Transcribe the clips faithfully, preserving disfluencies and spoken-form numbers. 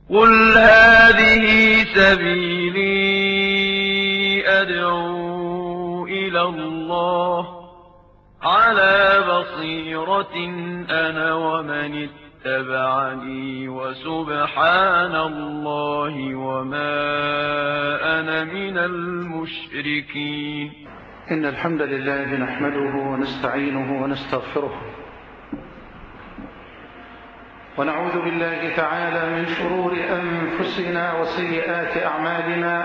قل هذه سبيلي أدعو إلى الله على بصيرة أنا ومن اتبعني وسبحان الله وما أنا من المشركين. إن الحمد لله نحمده ونستعينه ونستغفره ونعوذ بالله تعالى من شرور أنفسنا وسيئات أعمالنا.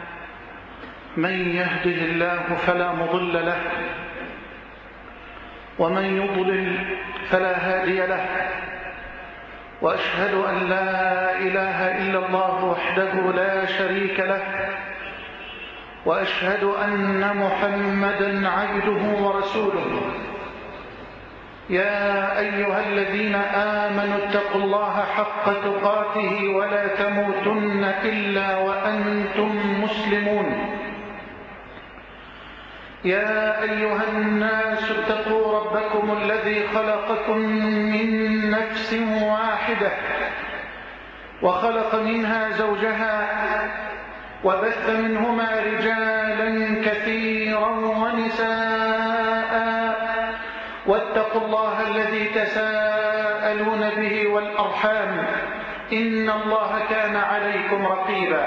من يهده الله فلا مضل له ومن يضلل فلا هادي له، وأشهد أن لا إله إلا الله وحده لا شريك له، وأشهد أن محمدًا عبده ورسوله. يا أيها الذين آمنوا اتقوا الله حق تقاته ولا تموتن إلا وأنتم مسلمون. يا أيها الناس اتقوا ربكم الذي خلقكم من نفس واحدة وخلق منها زوجها وبث منهما رجالا كثيرا ونساء، واتقوا الله الذي تساءلون به والأرحام إن الله كان عليكم رقيبا.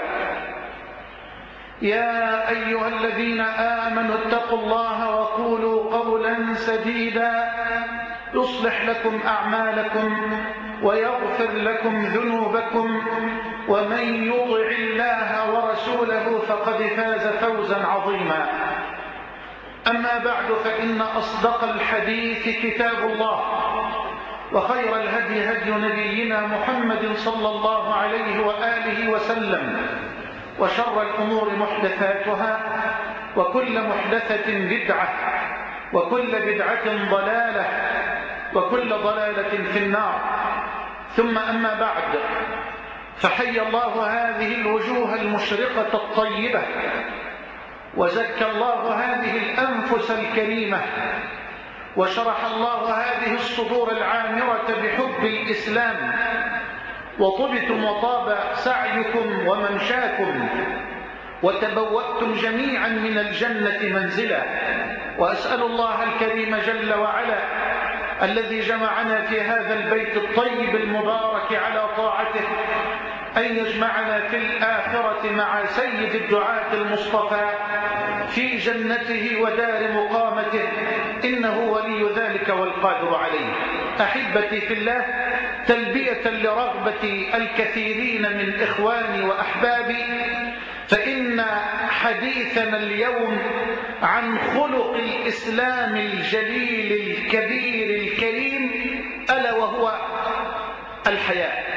يا أيها الذين آمنوا اتقوا الله وقولوا قولا سديدا يصلح لكم أعمالكم ويغفر لكم ذنوبكم، ومن يطع الله ورسوله فقد فاز فوزا عظيما. أما بعد، فإن أصدق الحديث كتاب الله، وخير الهدي هدي نبينا محمد صلى الله عليه وآله وسلم، وشر الأمور محدثاتها، وكل محدثة بدعة، وكل بدعة ضلالة، وكل ضلالة في النار. ثم أما بعد، فحي الله هذه الوجوه المشرقة الطيبة، وزكى الله هذه الأنفس الكريمة، وشرح الله هذه الصدور العامرة بحب الإسلام، وطبتم وطاب سعيكم وممشاكم، وتبوأتم جميعا من الجنة منزلا. وأسأل الله الكريم جل وعلا الذي جمعنا في هذا البيت الطيب المبارك على طاعته أن يجمعنا في الآخرة مع سيد الدعاة المصطفى في جنته ودار مقامته، إنه ولي ذلك والقادر عليه. أحبتي في الله، تلبية لرغبة الكثيرين من إخواني وأحبابي، فإن حديثنا اليوم عن خلق الإسلام الجليل الكبير الكريم، ألا وهو الحياء.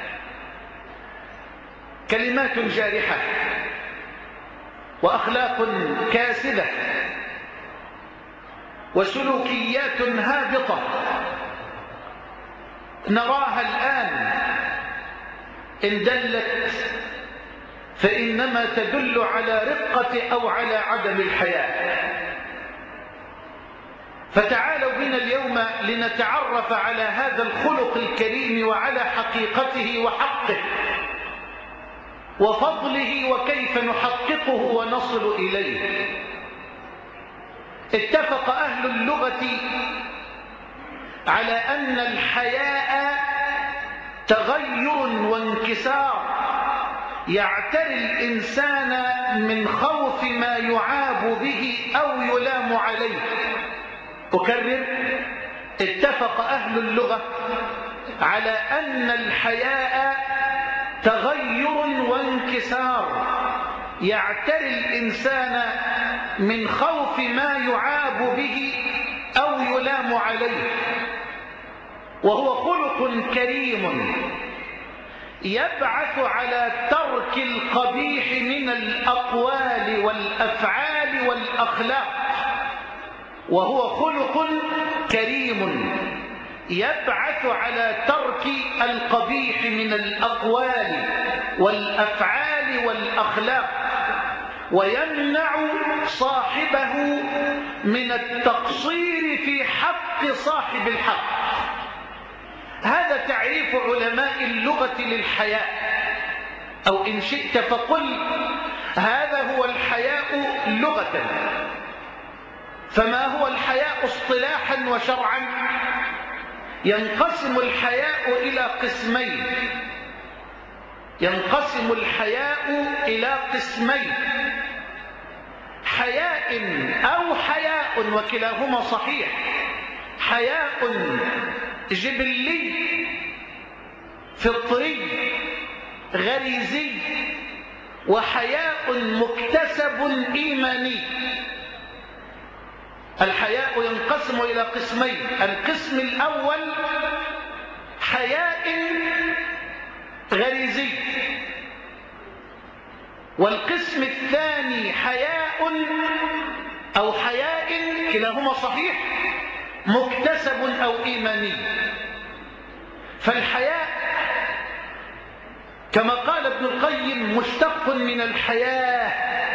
كلمات جارحة وأخلاق كاسدة وسلوكيات هابطة نراها الآن، إن دلت فإنما تدل على رقة أو على عدم الحياء. فتعالوا بنا اليوم لنتعرف على هذا الخلق الكريم وعلى حقيقته وحقه وفضله وكيف نحققه ونصل إليه. اتفق أهل اللغة على أن الحياء تغير وانكسار يعتري الإنسان من خوف ما يعاب به أو يلام عليه. أكرر، اتفق أهل اللغة على أن الحياء تغير وانكسار يعتري الإنسان من خوف ما يعاب به أو يلام عليه، وهو خلق كريم يبعث على ترك القبيح من الأقوال والأفعال والأخلاق. وهو خلق كريم يبعث على ترك القبيح من الأقوال والأفعال والأخلاق، ويمنع صاحبه من التقصير في حق صاحب الحق. هذا تعريف علماء اللغة للحياء. أو إن شئت فقل هذا هو الحياء لغة. فما هو الحياء اصطلاحا وشرعا؟ ينقسم الحياء إلى قسمين ينقسم الحياء إلى قسمين حياء أو حياء، وكلاهما صحيح. حياء جبلي فطري غريزي، وحياء مكتسب إيماني. الحياء ينقسم إلى قسمين. القسم الأول حياء غريزي، والقسم الثاني حياء أو حياء كلاهما صحيح مكتسب أو إيماني. فالحياء كما قال ابن القيم مشتق من الحياة،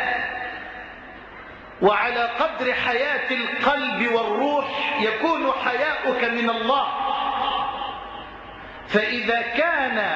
وعلى قدر حياة القلب والروح يكون حياؤك من الله. فإذا كان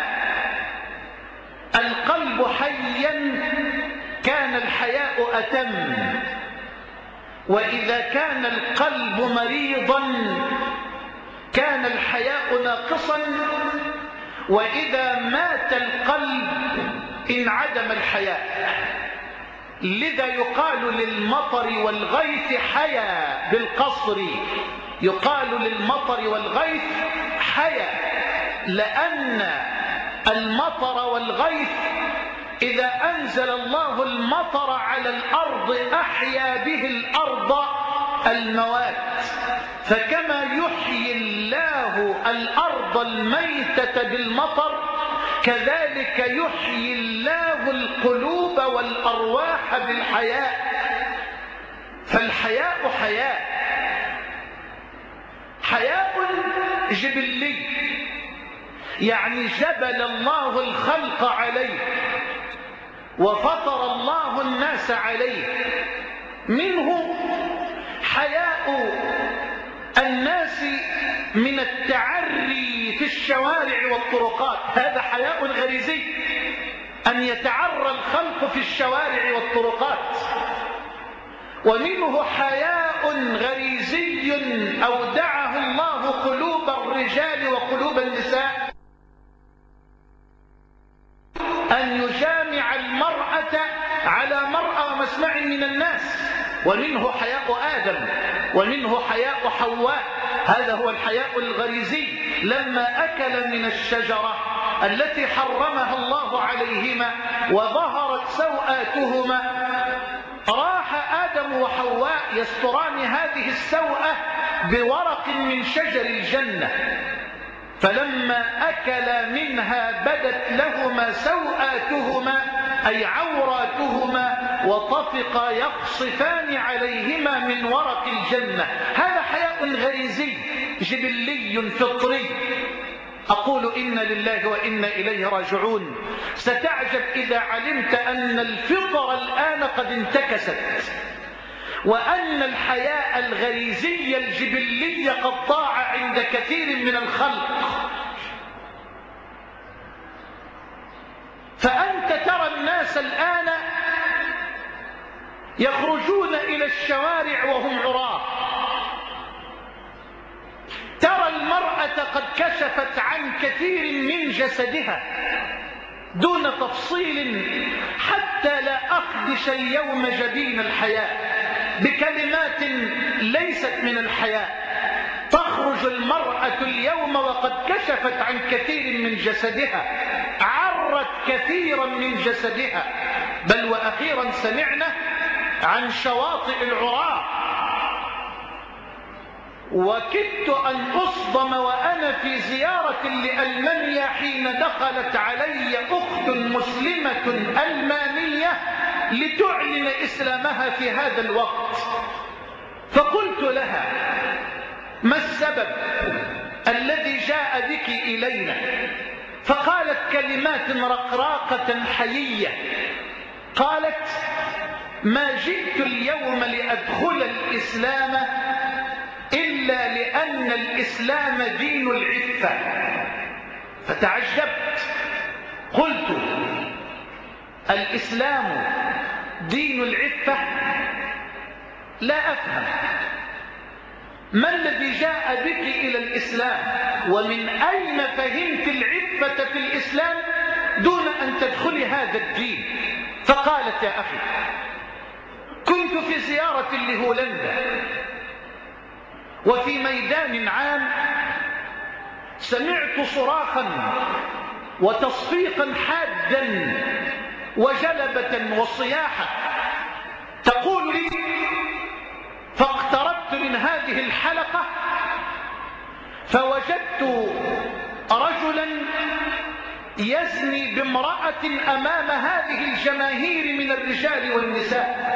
القلب حيا كان الحياء أتم، وإذا كان القلب مريضا كان الحياء ناقصا، وإذا مات القلب انعدم الحياء. لذا يقال للمطر والغيث حيا بالقصر، يقال للمطر والغيث حيا، لأن المطر والغيث إذا أنزل الله المطر على الأرض أحيا به الأرض الموات. فكما يحيي الله الأرض الميتة بالمطر كذلك يحيي الله القلوب والأرواح بالحياء. فالحياء حياء حياء جبلي، يعني جبل الله الخلق عليه وفطر الله الناس عليه. منه حياء الناس من التعري في الشوارع والطرقات، هذا حياء غريزي، أن يتعرى الخلق في الشوارع والطرقات. ومنه حياء غريزي أودعه الله قلوب الرجال وقلوب النساء، أن يجامع المرأة على مرأى ومسمع من الناس. ومنه حياء آدم، ومنه حياء حواء، هذا هو الحياء الغريزي. لما أكل من الشجرة التي حرمها الله عليهما وظهرت سوآتهما، راح آدم وحواء يستران هذه السوءة بورق من شجر الجنة، فلما أكل منها بدت لهما سوآتهما أي عوراتهما وطفقا يقصفان عليهما من ورق الجنة. هذا حياء غريزي جبلي فطري. أقول إنا لله وإنا إليه راجعون. ستعجب إذا علمت أن الفطر الآن قد انتكست، وأن الحياء الغريزي الجبلي قد ضاع عند كثير من الخلق. فأنت ترى الناس الآن يخرجون إلى الشوارع وهم عراة، ترى المرأة قد كشفت عن كثير من جسدها دون تفصيل، حتى لا أخدش اليوم جبين الحياء بكلمات ليست من الحياء. تخرج المرأة اليوم وقد كشفت عن كثير من جسدها، عرت كثيرا من جسدها. بل وأخيرا سمعنا عن شواطئ العراة، وكدت أن أصدم وأنا في زيارة لألمانيا حين دخلت علي أخت مسلمة ألمانية لتعلن إسلامها في هذا الوقت. فقلت لها: ما السبب الذي جاء بك إلينا؟ فقالت كلمات رقراقة حيية، قالت: ما جئت اليوم لأدخل الإسلام إلا لأن الإسلام دين العفة. فتعجبت، قلت: الإسلام دين العفة؟ لا أفهم ما الذي جاء بك إلى الإسلام، ومن أين فهمت العفة في الإسلام دون أن تدخلي هذا الدين؟ فقالت: يا أخي، كنت في زيارة لهولندا، وفي ميدان عام سمعت صراخا وتصفيقا حادا وجلبة وصياحة تقول لي، فاقتربت من هذه الحلقة فوجدت رجلا يزني بامرأة أمام هذه الجماهير من الرجال والنساء،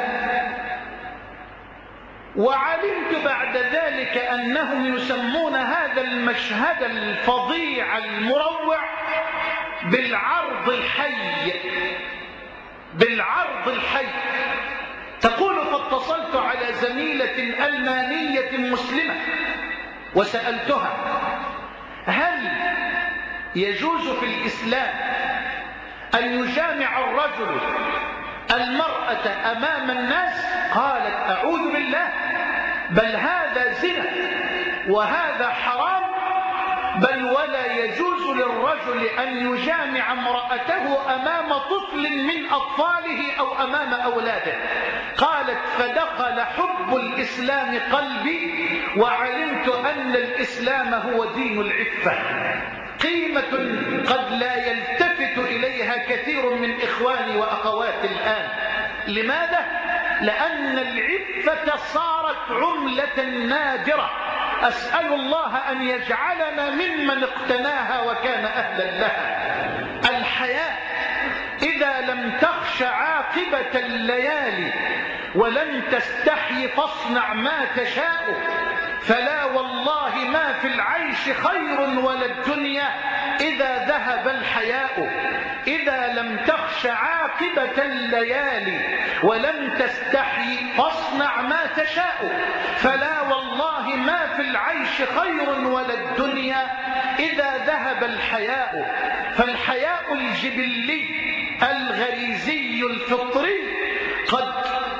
وعلمت بعد ذلك أنهم يسمون هذا المشهد الفظيع المروع بالعرض الحي. بالعرض الحي. تقول: فاتصلت على زميلة ألمانية مسلمة وسألتها: هل يجوز في الإسلام أن يجامع الرجل المرأة أمام الناس؟ قالت: أعوذ بالله، بل هذا زنا وهذا حرام، بل ولا يجوز للرجل أن يجامع امرأته أمام طفل من أطفاله أو أمام أولاده. قالت: فدخل حب الإسلام قلبي وعلمت أن الإسلام هو دين العفة، قيمة قد لا يلتفت إليها كثير من إخواني وأخواتي الآن. لماذا؟ لأن العفة صارت عملة نادرة، أسأل الله أن يجعلنا ممن اقتناها وكان أهلا لها. الحياء إذا لم تخش عاقبة الليالي ولم تستحي فاصنع ما تشاء، فلا والله ما في العيش خير ولا الدنيا إذا ذهب الحياء. إذا لم تخش عاقبة الليالي ولم تستحي فاصنع ما تشاء، فلا والله ما في العيش خير ولا الدنيا إذا ذهب الحياء. فالحياء الجبلي الغريزي الفطري قد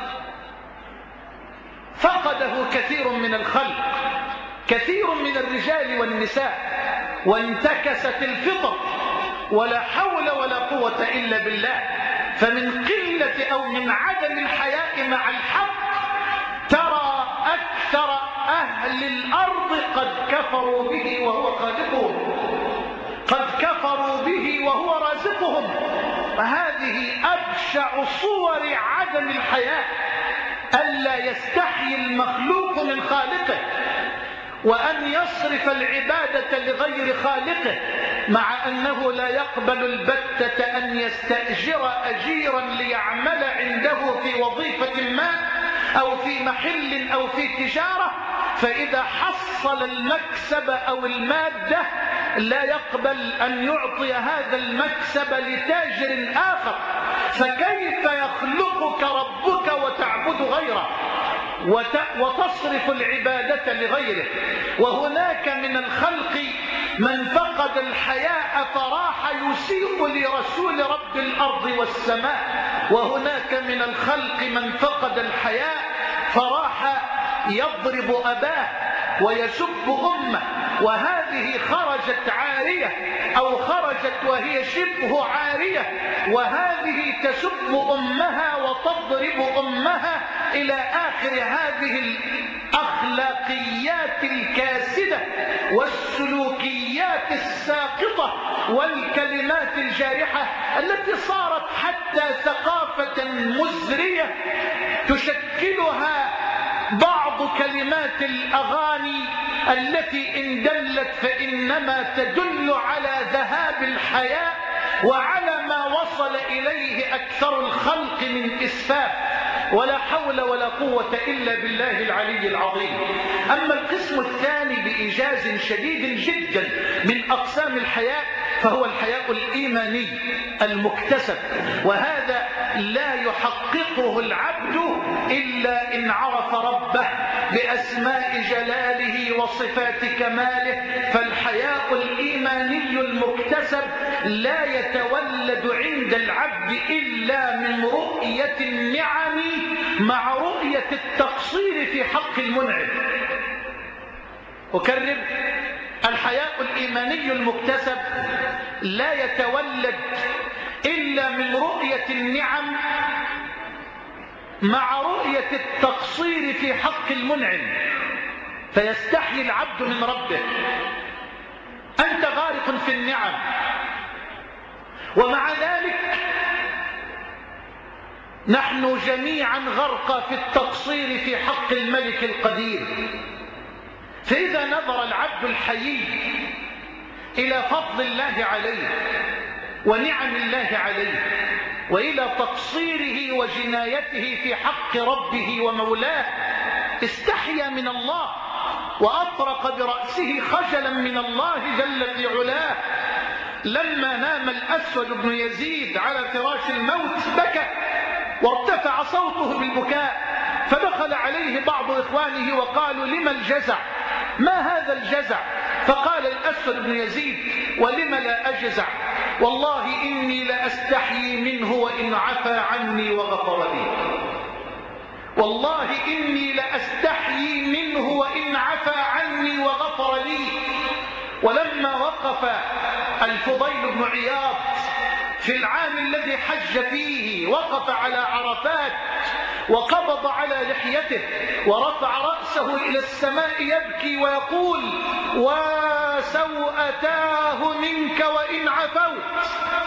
فقده كثير من الخلق، كثير من الرجال والنساء، وانتكست الفطر، ولا حول ولا قوة إلا بالله. فمن قلة أو من عدم الحياء مع الحق ترى أكثر أهل الأرض قد كفروا به وهو خالقهم، قد كفروا به وهو رازقهم. وهذه أبشع صور عدم الحياء، ألا يستحي المخلوق من خالقه، وأن يصرف العبادة لغير خالقه، مع أنه لا يقبل البتة أن يستأجر أجيرا ليعمل عنده في وظيفة ما أو في محل أو في تجارة، فإذا حصل المكسب أو المادة لا يقبل أن يعطي هذا المكسب لتاجر آخر. فكيف يخلقك ربك وتعبد غيره وتصرف العبادة لغيره؟ وهناك من الخلق من فقد الحياء فراح يسيء لرسول رب الأرض والسماء، وهناك من الخلق من فقد الحياء فراح يضرب أباه ويسب أمه، وهذه خرجت عارية أو خرجت وهي شبه عارية، وهذه تسب أمها وتضرب أمها إلى آخر هذه الأخلاقيات الكاسدة والسلوكيات الساقطة والكلمات الجارحة التي صارت حتى ثقافة مزرية تشكلها بعض كلمات الأغاني التي إن دلت فإنما تدل على ذهاب الحياء وعلى ما وصل إليه أكثر الخلق من إسفاف. ولا حول ولا قوة إلا بالله العلي العظيم. أما القسم الثاني بإيجاز شديد جدا من أقسام الحياء فهو الحياء الإيماني المكتسب، وهذا لا يحققه العبد إلا إن عرف ربه بأسماء جلاله وصفات كماله. فالحياء الإيماني المكتسب لا يتولد عند العبد إلا من رؤية النعم مع رؤية التقصير في حق المنعم. أكرر: الحياء الإيماني المكتسب لا يتولد إلا من رؤية النعم مع رؤية التقصير في حق المنعم، فيستحيي العبد من ربه. أنت غارق في النعم، ومع ذلك نحن جميعا غرقى في التقصير في حق الملك القدير. فإذا نظر العبد الحيي إلى فضل الله عليه ونعم الله عليه وإلى تقصيره وجنايته في حق ربه ومولاه، استحيا من الله وأطرق برأسه خجلا من الله جل في علاه. لما نام الأسود بن يزيد على فراش الموت بكى وارتفع صوته بالبكاء، فدخل عليه بعض إخوانه وقالوا: لما الجزع؟ ما هذا الجزع؟ فقال الأسود بن يزيد: ولم لا أجزع؟ والله إني لأستحيي منه وإن عفى عني وغفر لي. والله إني لأستحيي منه وإن عفى عني وغفر لي. ولما وقف الفضيل بن عياض في العام الذي حج فيه، وقف على عرفات وقبض على لحيته ورفع رأسه إلى السماء يبكي ويقول: وسوءتاه منك وإن عفوت،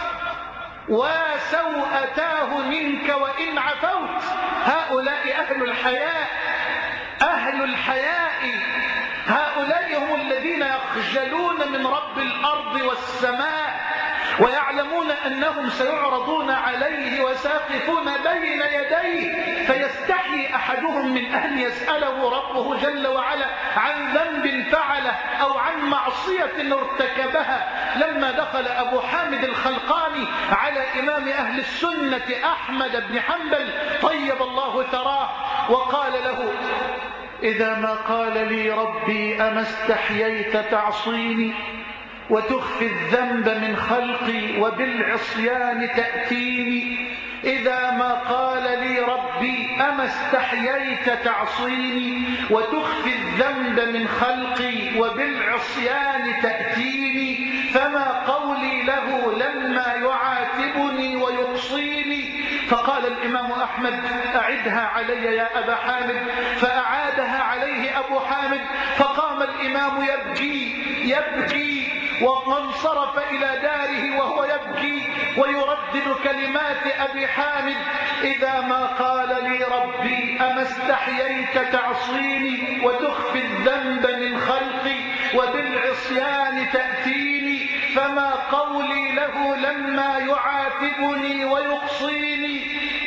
وسوءتاه منك وإن عفوت. هؤلاء أهل الحياء، أهل الحياء هؤلاء هم الذين يخجلون من رب الأرض والسماء، ويعلمون أنهم سيعرضون عليه وساقفون بين يديه، فيستحي أحدهم من أن يسأله ربه جل وعلا عن ذنب فعله أو عن معصية ارتكبها. لما دخل أبو حامد الخلقاني على إمام أهل السنة أحمد بن حنبل طيب الله ثراه وقال له: إذا ما قال لي ربي أما استحييت تعصيني وتخفي الذنب من خلقي وبالعصيان تأتيني؟ إذا ما قال لي ربي أما استحييت تعصيني وتخفي الذنب من خلقي وبالعصيان تأتيني، فما قولي له لما يعاتبني ويقصيني؟ فقال الإمام أحمد: أعدها علي يا أبا حامد. فأعادها عليه أبو حامد، فقام الإمام يبكي يبكي وانصرف إلى داره وهو يبكي ويردد كلمات أبي حامد: إذا ما قال لي ربي أما استحييت تعصيني وتخفي الذنب من خلقي وبالعصيان تأتيني، فما قولي له لما يعاتبني ويقصيني؟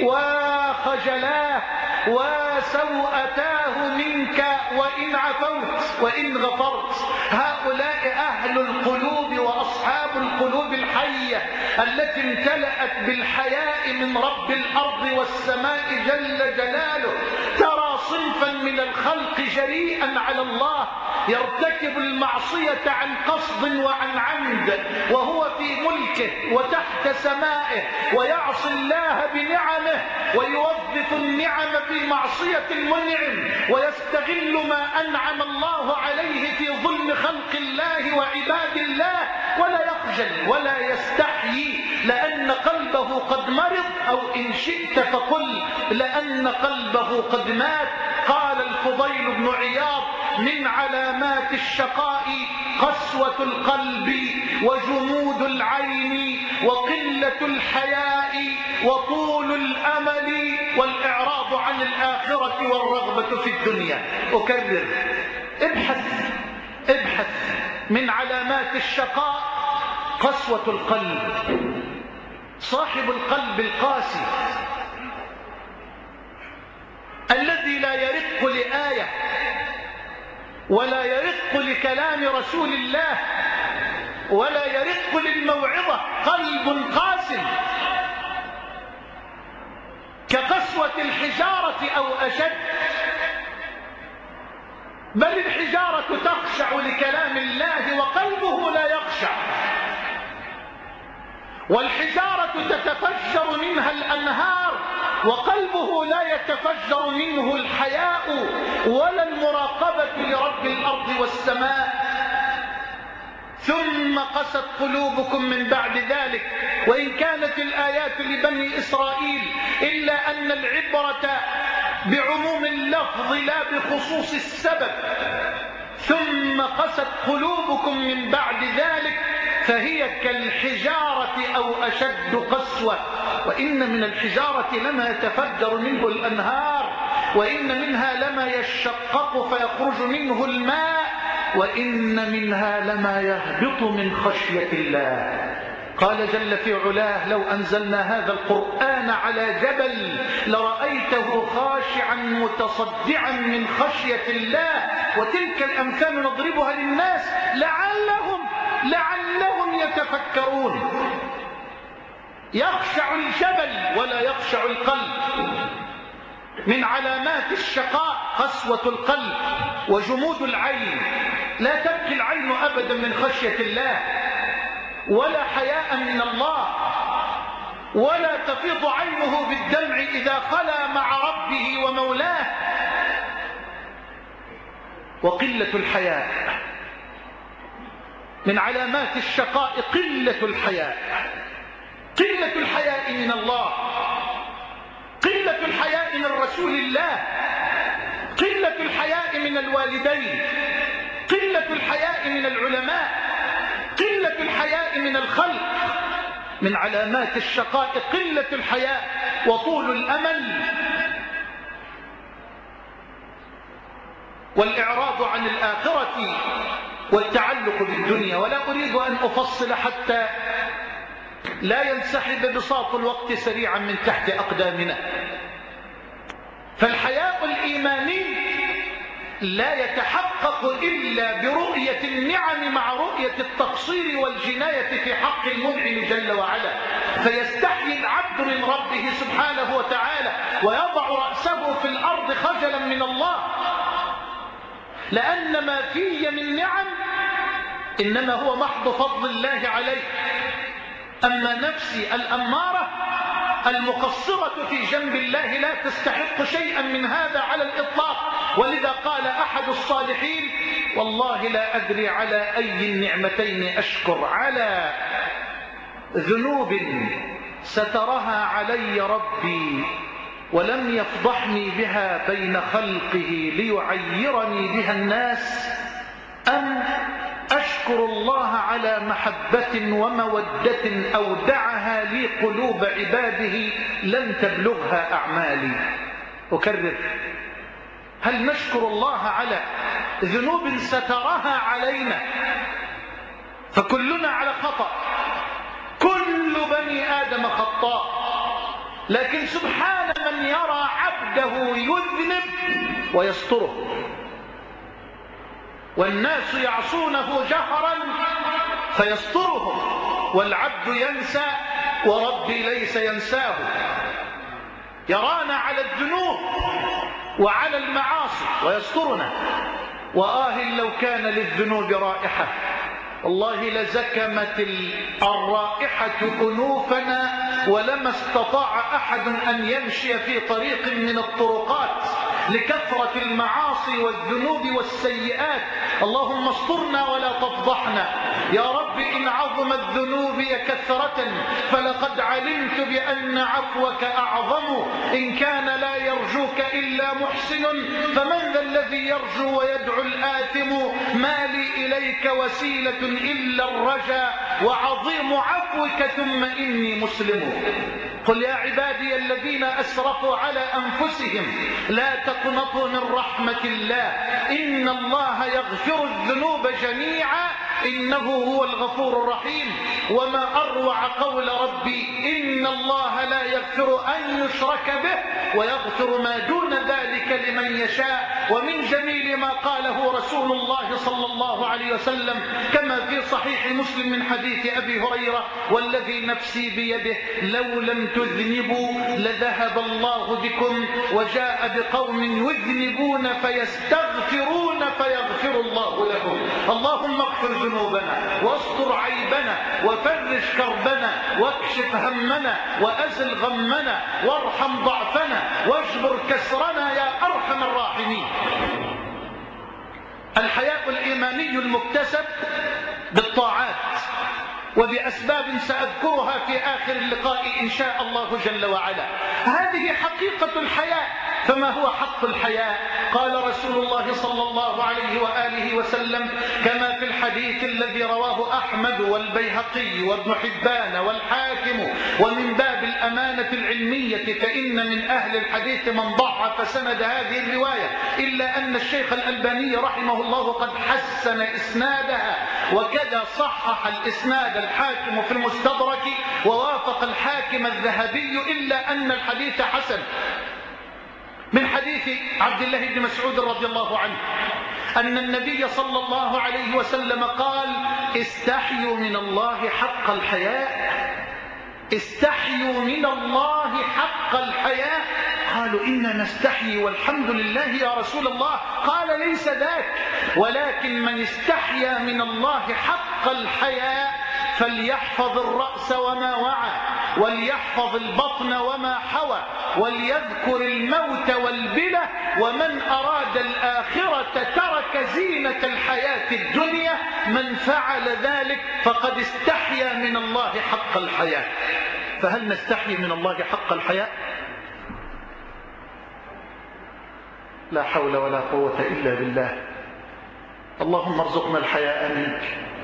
وخجلاه وسوءتاه منك وإن عفوت وإن غفرت. هؤلاء أهل القلوب وأصحاب القلوب الحية التي امتلأت بالحياء من رب الأرض والسماء جل جلاله. ترى صنفا من الخلق جريئا على الله يرتكب المعصية عن قصد وعن عمد وهو في ملكه وتحت سمائه، ويعصي الله بنعمه ويوظف النعم في معصية المنعم، ويستغل ما أنعم الله عليه في ظلم خلق الله وعباد الله، ولا يخجل ولا يستحيي لأن قلبه قد مرض، أو إن شئت فقل لأن قلبه قد مات. قال الفضيل بن عياض: من علامات الشقاء قسوة القلب وجمود العين وقلة الحياء وطول الأمل والإعراض عن الآخرة والرغبة في الدنيا. أكرر: ابحث ابحث من علامات الشقاء قسوة القلب. صاحب القلب القاسي الذي لا يرق لآية ولا يرق لكلام رسول الله ولا يرق للموعظة، قلب قاسٍ. بل الحجارة تخشع لكلام الله وقلبه لا يخشع، والحجارة تتفجر منها الأنهار وقلبه لا يتفجر منه الحياء ولا المراقبة لرب الأرض والسماء. ثم قست قلوبكم من بعد ذلك، وإن كانت الآيات لبني إسرائيل إلا أن العبرة بعموم اللفظ لا بخصوص السبب. ثم قست قلوبكم من بعد ذلك فهي كالحجارة أو أشد قسوة. وإن من الحجارة لما يتفجر منه الأنهار، وإن منها لما يشقق فيخرج منه الماء، وإن منها لما يهبط من خشية الله. قال جل في علاه: لو أنزلنا هذا القرآن على جبل لرأيته خاشعا متصدعا من خشية الله. وتلك الأمثال نضربها للناس لعلهم لعلهم يتفكرون. يخشع الجبل ولا يخشع القلب. من علامات الشقاء قسوة القلب وجمود العين. لا تبكي العين أبدا من خشية الله، ولا حياء من الله، ولا تفيض عينه بالدمع إذا خلا مع ربه ومولاه. وقلة الحياء من علامات الشقاء، قلة الحياء. قلة الحياء من الله، قلة الحياء من رسول الله، قلة الحياء من الوالدين، قلة الحياء من العلماء، قلة الحياء من الخلق. من علامات الشقاء قلة الحياء وطول الأمل والإعراض عن الآخرة والتعلق بالدنيا. ولا أريد أن أفصل حتى لا ينسحب بساط الوقت سريعا من تحت أقدامنا. فالحياء الإيماني لا يتحقق إلا برؤية النعم مع رؤية التقصير والجناية في حق المنعم جل وعلا. فيستحيي العبد من ربه سبحانه وتعالى ويضع رأسه في الأرض خجلا من الله، لأن ما في من نعم إنما هو محض فضل الله عليه. أما نفسي الأمارة المقصرة في جنب الله لا تستحق شيئا من هذا على الإطلاق. ولذا قال أحد الصالحين: والله لا أدري على أي النعمتين أشكر، على ذنوب سترها علي ربي ولم يفضحني بها بين خلقه ليعيرني بها الناس، أم أشكر الله على محبة ومودة أودعها لي قلوب عباده لن تبلغها أعمالي. أكرر: هل نشكر الله على ذنوب سترها علينا؟ فكلنا على خطأ، كل بني آدم خطاء، لكن سبحان من يرى عبده يذنب ويستره. والناس يعصونه جهرا فيسترهم، والعبد ينسى وربي ليس ينساه. يرانا على الذنوب وعلى المعاصي ويسترنا. وآه لو كان للذنوب رائحة، والله لزكمت الرائحة أنوفنا ولما استطاع أحد أن يمشي في طريق من الطرقات لكثرة المعاصي والذنوب والسيئات. اللهم استرنا ولا تفضحنا يا رب. إن عظمت ذنوبي كثرة فلقد علمت بأن عفوك أعظم. إن كان لا يرجوك إلا محسن فمن ذا الذي يرجو ويدعو الآثم. ما لي إليك وسيلة إلا الرجاء وعظيم عفوك ثم إني مسلم. قل يا عبادي الذين أسرفوا على أنفسهم لا تقنطوا من رحمة الله إن الله يغفر الذنوب جميعا إنه هو الغفور الرحيم. وما أروع قول ربي: إن الله لا يغفر أن يشرك به ويغفر ما دون ذلك لمن يشاء. ومن جميل ما قاله رسول الله صلى الله عليه وسلم كما في صحيح مسلم من حديث أبي هريرة: والذي نفسي بيده لو لم تذنبوا لذهب الله بكم وجاء بقوم يذنبون فيستغفرون فيغفر الله لهم. اللهم اغفر ذنوبنا واستر عيبنا وفرج كربنا واكشف همنا وأزل غمنا وارحم ضعفنا واجبر كسرنا يا أرحم الراحمين. الحياء الإيماني المكتسب بالطاعات وبأسباب سأذكرها في آخر اللقاء إن شاء الله جل وعلا. هذه حقيقة الحياء. فما هو حق الحياء؟ قال رسول الله صلى الله عليه وآله وسلم كما في الحديث الذي رواه أحمد والبيهقي وابن حبان والحاكم ومن باب الأمانة العلمية، فإن من أهل الحديث من ضعف سند هذه الرواية، إلا أن الشيخ الألباني رحمه الله قد حسن إسنادها، وكذا صحح الإسناد الحاكم في المستدرك ووافق الحاكم الذهبي، إلا أن الحديث حسن. من حديث عبد الله بن مسعود رضي الله عنه أن النبي صلى الله عليه وسلم قال: استحيوا من الله حق الحياء. استحيوا من الله حق الحياء. قالوا: إنا نستحيي والحمد لله يا رسول الله. قال: ليس ذاك، ولكن من استحيا من الله حق الحياء فليحفظ الرأس وما وعى، وليحفظ البطن وما حوى، وليذكر الموت والبلى، ومن أراد الآخرة ترك زينة الحياة الدنيا. من فعل ذلك فقد استحيا من الله حق الحياء. فهل نستحي من الله حق الحياء؟ لا حول ولا قوة إلا بالله. اللهم ارزقنا الحياء منك.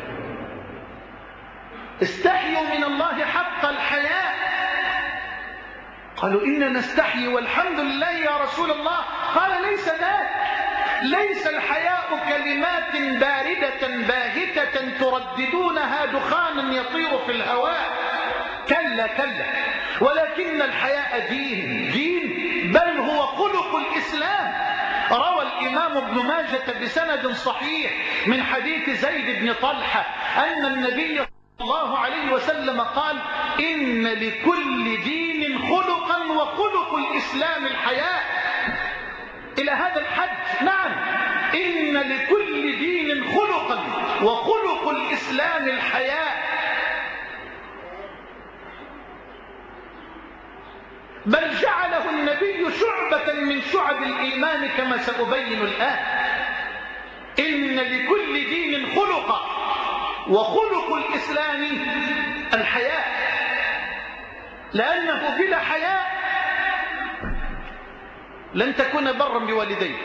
استحيوا من الله حق الحياء. قالوا: إنا نستحيي والحمد لله يا رسول الله. قال: ليس ذاك. ليس الحياء كلمات باردة باهتة ترددونها دخانا يطير في الهواء. كلا كلا، ولكن الحياء دين دين بل هو خلق الإسلام. روى الإمام ابن ماجة بسند صحيح من حديث زيد بن طلحة أن النبي صلى الله عليه وسلم قال: إن لكل دين خلقا وخلق الإسلام الحياء. إلى هذا الحد نعم، إن لكل دين خلقا وخلق الإسلام الحياء. بل جعله النبي شعبة من شعب الإيمان كما سأبين الآن. إن لكل دين خلقا وخلق الإسلام الحياء، لأنه بلا حياء لن تكون برا بوالديك،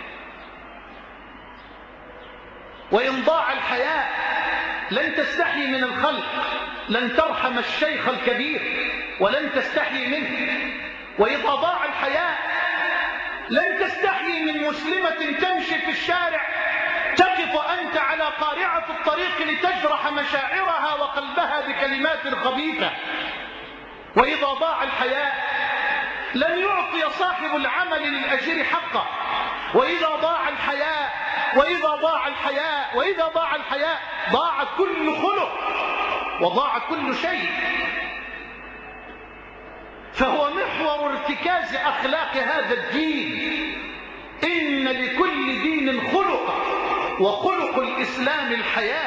وإن ضاع الحياء لن تستحي من الخلق، لن ترحم الشيخ الكبير ولن تستحي منه. وإذا ضاع الحياء لن تستحي من مسلمة تمشي في الشارع تقف أنت على قارعة الطريق لتجرح مشاعرها وقلبها بكلمات خبيثة. وإذا ضاع الحياء لن يعطي صاحب العمل للأجر حقه. وإذا ضاع الحياء وإذا ضاع الحياء وإذا ضاع الحياء ضاع كل خلق وضاع كل شيء. فهو محور ارتكاز أخلاق هذا الدين. إن لكل دين خلقا وخلق الإسلام الحياء.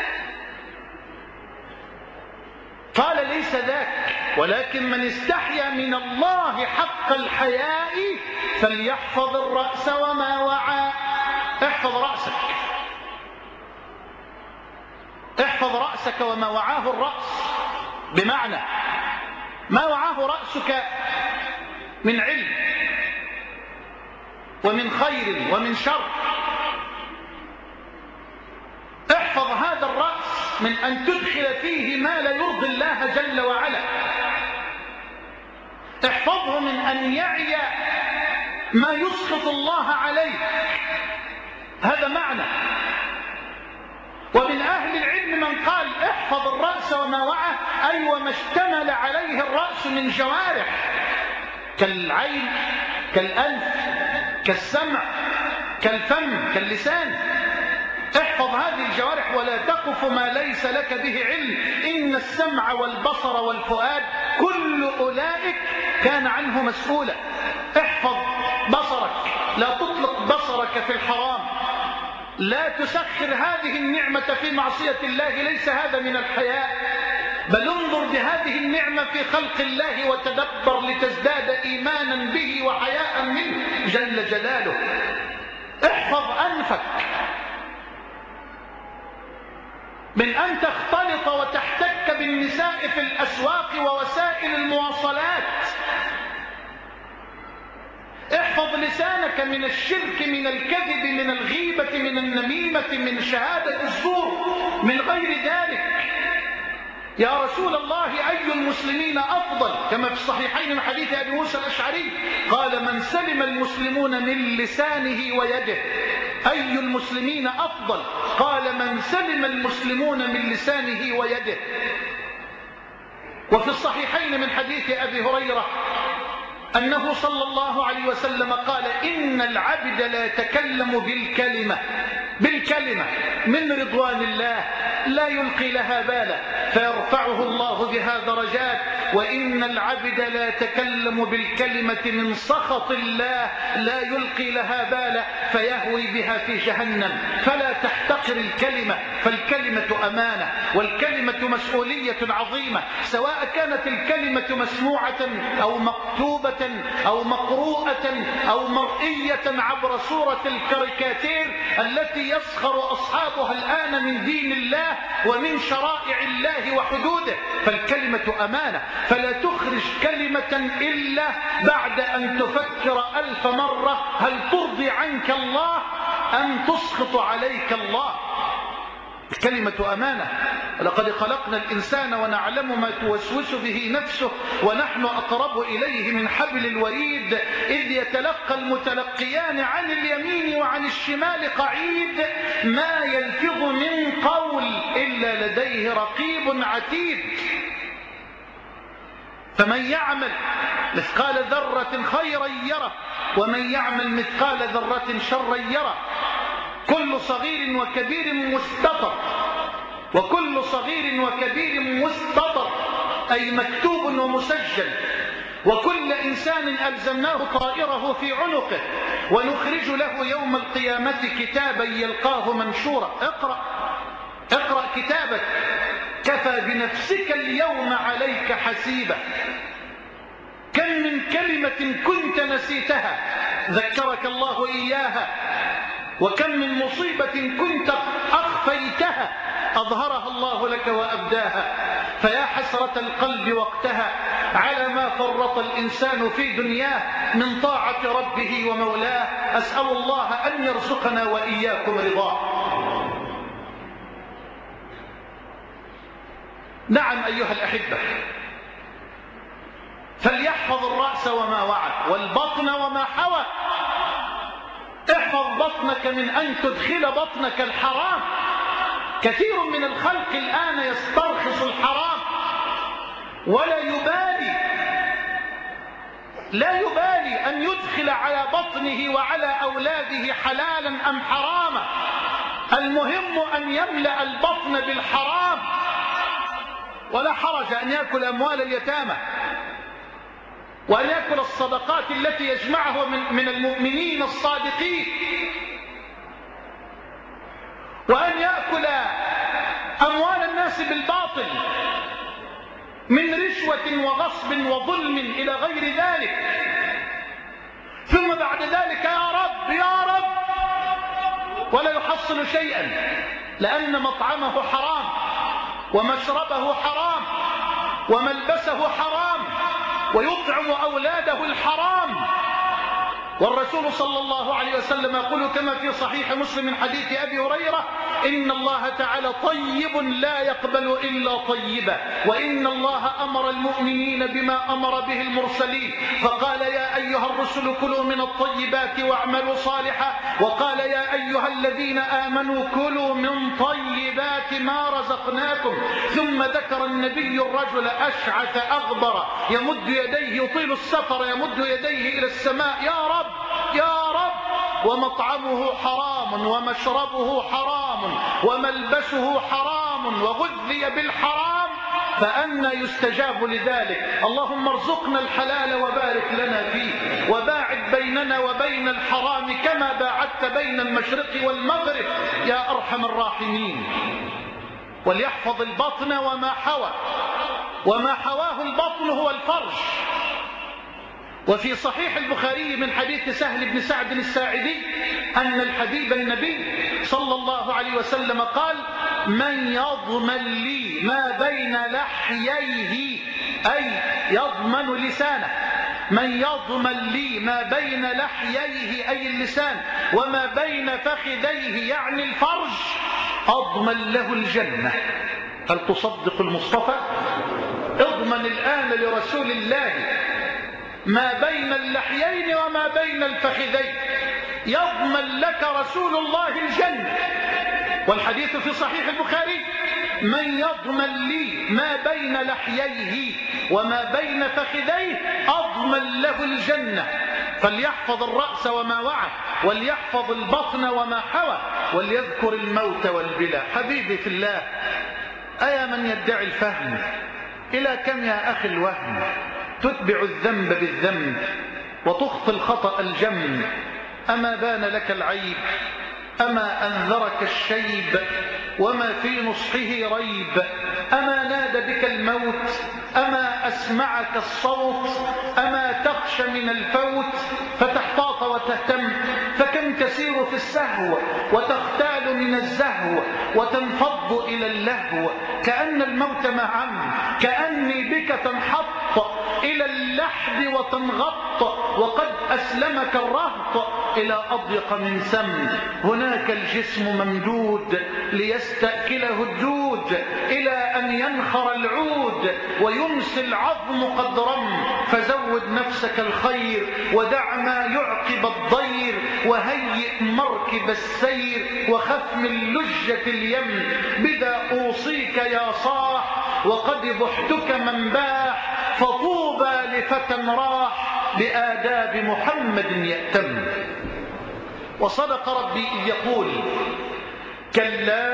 قال: ليس ذاك، ولكن من استحيا من الله حق الحياء فليحفظ الرأس وما وعى. احفظ رأسك، احفظ رأسك وما وعاه الرأس، بمعنى ما وعاه رأسك من علم ومن خير ومن شر. احفظ هذا الرأس من أن تدخل فيه ما لا يرضي الله جل وعلا. احفظه من أن يعي ما يسخط الله عليه. هذا معنى. ومن أهل العلم من قال: احفظ الرأس وما وعى، أي وما اشتمل عليه الرأس من جوارح كالعين، كالأنف، كالسمع، كالفم، كاللسان. احفظ هذه الجوارح ولا تقف ما ليس لك به علم. إن السمع والبصر والفؤاد كل أولئك كان عنه مسؤولا. احفظ بصرك، لا تطلق بصرك في الحرام، لا تسخر هذه النعمة في معصية الله، ليس هذا من الحياء، بل انظر بهذه النعمة في خلق الله وتدبر لتزداد إيمانا به وحياء منه جل جلاله. احفظ أنفك من أن تختلط وتحتك بالنساء في الأسواق ووسائل المواصلات. احفظ لسانك من الشرك، من الكذب، من الغيبة، من النميمة، من شهادة الزور، من غير ذلك. يا رسول الله أي المسلمين أفضل؟ كما في الصحيحين من حديث أبي موسى الأشعري قال من سلم المسلمون من لسانه ويده. أي المسلمين أفضل؟ قال من سلم المسلمون من لسانه ويده. وفي الصحيحين من حديث أبي هريرة أنه صلى الله عليه وسلم قال إن العبد لا يتكلم بالكلمة بالكلمة من رضوان الله لا يلقي لها بالا فيرفعه الله بها درجات، وإن العبد لا يتكلم بالكلمة من سخط الله لا يلقي لها بالا فيهوي بها في جهنم. فلا تحتقر الكلمة، فالكلمة أمانة، والكلمة مسؤولية عظيمة، سواء كانت الكلمة مسموعة أو مكتوبة أو مقروءة أو مرئية عبر صورة الكاريكاتير التي يسخر أصحابها الآن من دين الله ومن شرائع الله وحدوده. فالكلمة أمانة، فلا تخرج كلمة إلا بعد أن تفكر ألف مرة هل ترضي عنك الله أم تسخط عليك الله. الكلمة أمانة. لقد خلقنا الإنسان ونعلم ما توسوس به نفسه ونحن أقرب إليه من حبل الوريد إذ يتلقى المتلقيان عن اليمين وعن الشمال قعيد ما يلفظ من قول إلا لديه رقيب عتيد. فمن يعمل مثقال ذرة خيرا يره ومن يعمل مثقال ذرة شرا يره. كل صغير وكبير مستطر، وكل صغير وكبير مستطر أي مكتوب ومسجل. وكل إنسان ألزمناه طائره في عنقه ونخرج له يوم القيامة كتابا يلقاه منشورا. اقرأ اقرأ كتابك كفى بنفسك اليوم عليك حسيبا. كم من كلمة كنت نسيتها ذكرك الله إياها، وكم من مصيبة كنت أخفيتها أظهرها الله لك وأبداها. فيا حسرة القلب وقتها على ما فرط الإنسان في دنياه من طاعة ربه ومولاه. أسأل الله أن يرزقنا وإياكم رضاه. نعم أيها الأحبة، فليحفظ الرأس وما وعى والبطن وما حوى. احفظ بطنك من أن تدخل بطنك الحرام. كثير من الخلق الآن يسترخص الحرام ولا يبالي لا يبالي أن يدخل على بطنه وعلى أولاده حلالا أم حراما. المهم أن يملأ البطن بالحرام، ولا حرج أن يأكل أموال اليتامى وأن يأكل الصدقات التي يجمعها من, من المؤمنين الصادقين، وأن يأكل أموال الناس بالباطل من رشوة وغصب وظلم إلى غير ذلك. ثم بعد ذلك يا رب يا رب ولا يحصل شيئا، لأن مطعمه حرام ومشربه حرام وملبسه حرام ويطعم أولاده الحرام. والرسول صلى الله عليه وسلم يقول كما في صحيح مسلم من حديث أبي هريرة إن الله تعالى طيب لا يقبل إلا طيبا، وإن الله أمر المؤمنين بما أمر به المرسلين فقال يا أيها الرسل كلوا من الطيبات واعملوا صالحا، وقال يا أيها الذين آمنوا كلوا من طيبات ما رزقناكم. ثم ذكر النبي الرجل أشعث أغبر يمد يديه يطيل السفر يمد يديه إلى السماء يا رب يا رب، ومطعمه حرام ومشربه حرام وملبسه حرام وغذي بالحرام، فأنى يستجاب لذلك؟ اللهم ارزقنا الحلال وبارك لنا فيه، وباعد بيننا وبين الحرام كما باعدت بين المشرق والمغرب يا أرحم الراحمين. وليحفظ البطن وما حوى، وما حواه البطن هو الفرج. وفي صحيح البخاري من حديث سهل بن سعد الساعدي أن الحبيب النبي صلى الله عليه وسلم قال من يضمن لي ما بين لحييه، أي يضمن لسانه، من يضمن لي ما بين لحييه أي اللسان وما بين فخذيه يعني الفرج أضمن له الجنة. هل تصدق المصطفى؟ اضمن الآن لرسول الله ما بين اللحيين وما بين الفخذين، يضمن لك رسول الله الجنة. والحديث في صحيح البخاري من يضمن لي ما بين لحييه وما بين فخذيه أضمن له الجنة. فليحفظ الرأس وما وعى، وليحفظ البطن وما حوى، وليذكر الموت والبلى. حبيبي في الله، أيا من يدعي الفهم، إلى كم يا أخي الوهم؟ تتبع الذنب بالذنب وتخطي الخطأ الجم. أما بان لك العيب، أما أنذرك الشيب، وما في نصحه ريب، أما نادى بك الموت، أما أسمعك الصوت، أما تخشى من الفوت فتحتاط وتهتم. فكم تسير في السهو وتختال من الزهو وتنفض إلى اللهو، كأن الموت معم، كأني بك تنحط إلى اللحد وتنغط، وقد أسلمك الرهط إلى أضيق من سم. هناك الجسم ممدود ليستأكله الدود، إلى أن ينخر العود ويمسي العظم قد رم. فزود نفسك الخير ودع ما يعقب الضير، وهيئ مركب السير وخف من لجة اليم. بذا أوصيك يا صاح وقد بحتك من باح، فطوبى لفتى راح بآداب محمد يأتم. وصدق ربي إذ يقول كلا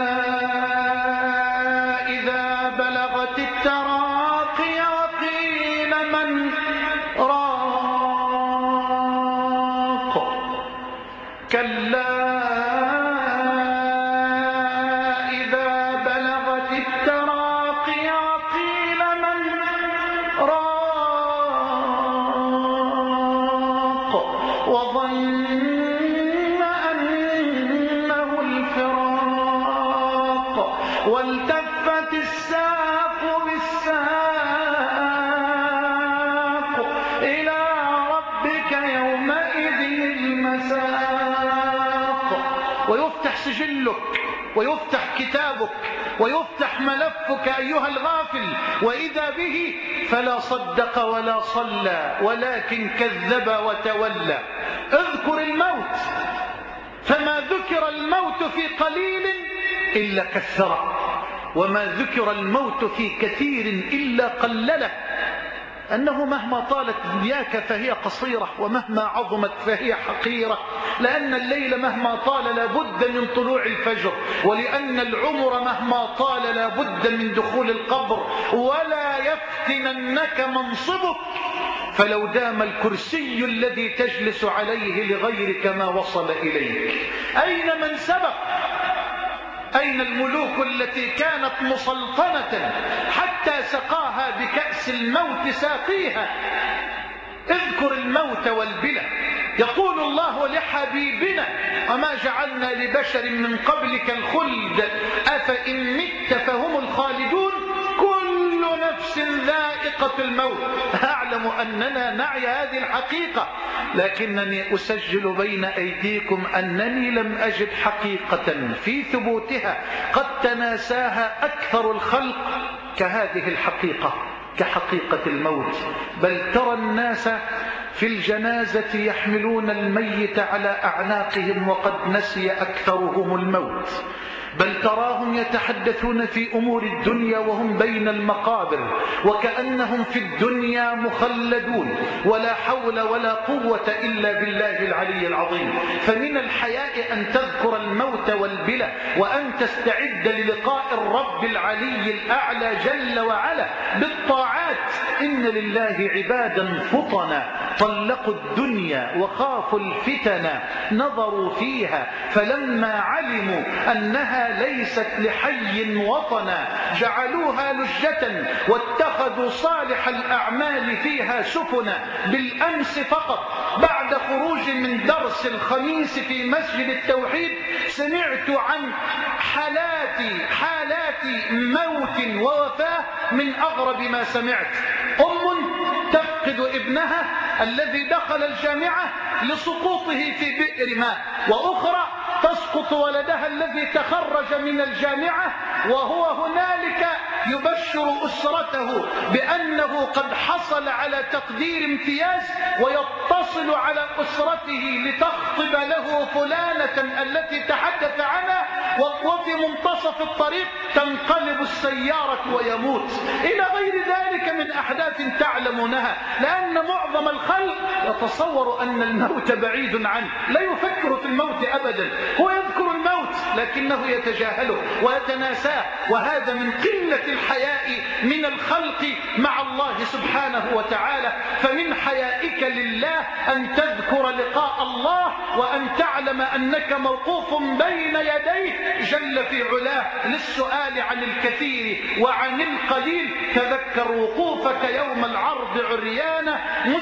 إذا بلغت التراقي وقيل من راق، كلا إذا بلغت التراقي وقيل من راق، وظن والتفت الساق بالساق إلى ربك يومئذ المساق. ويفتح سجلك ويفتح كتابك ويفتح ملفك أيها الغافل، وإذا به فلا صدق ولا صلى ولكن كذب وتولى. اذكر الموت، فما ذكر الموت في قليل إلا كثره، وما ذكر الموت في كثير إلا قلله. أنه مهما طالت دنياك فهي قصيرة، ومهما عظمت فهي حقيرة، لأن الليل مهما طال لا بد من طلوع الفجر، ولأن العمر مهما طال لا بد من دخول القبر. ولا يفتننك منصبك، فلو دام الكرسي الذي تجلس عليه لغيرك ما وصل إليك. أين من سبق؟ أين الملوك التي كانت مسلطنة حتى سقاها بكأس الموت ساقيها؟ اذكر الموت والبلى. يقول الله لحبيبنا وما جعلنا لبشر من قبلك الخلد أفإن مت فهم الخالدون كل نفس ذائقة حقيقة الموت. أعلم أننا نعي هذه الحقيقة، لكنني أسجل بين أيديكم أنني لم أجد حقيقة في ثبوتها قد تناساها أكثر الخلق كهذه الحقيقة، كحقيقة الموت. بل ترى الناس في الجنازة يحملون الميت على أعناقهم وقد نسي أكثرهم الموت. بل تراهم يتحدثون في أمور الدنيا وهم بين المقابر، وكأنهم في الدنيا مخلدون، ولا حول ولا قوة إلا بالله العلي العظيم. فمن الحياء أن تذكر الموت والبلى، وأن تستعد للقاء الرب العلي الأعلى جل وعلا بالطاعات. إن لله عبادا فطنا طلقوا الدنيا وخافوا الفتن، نظروا فيها فلما علموا أنها ليست لحي وطنا جعلوها لجة واتخذوا صالح الأعمال فيها سفنا. بالأمس فقط بعد خروج من درس الخميس في مسجد التوحيد سمعت عن حالات حالات موت ووفاة من أغرب ما سمعت. أم تفقد ابنها الذي دخل الجامعة لسقوطه في بئر ماء، وأخرى تسقط ولدها الذي تخرج من الجامعة وهو هنالك يبشر أسرته بأنه قد حصل على تقدير امتياز، ويتصل على أسرته لتخطب له فلانة التي تحدث عنها، وفي منتصف الطريق تنقلب السيارة ويموت، إلى غير ذلك من أحداث تعلمونها. لأن معظم الخلق يتصور أن الموت بعيد عنه، لا يفكر في الموت أبدا، هو يذكر الموت لكنه يتجاهله ويتناساه، وهذا من قلة الحياء من الخلق مع الله سبحانه وتعالى. فمن حيائك لله أن تذكر لقاء الله، وأن تعلم أنك موقوف بين يديه جل في علاه للسؤال عن الكثير وعن القليل. تذكر وقوفك يوم العرض عريانا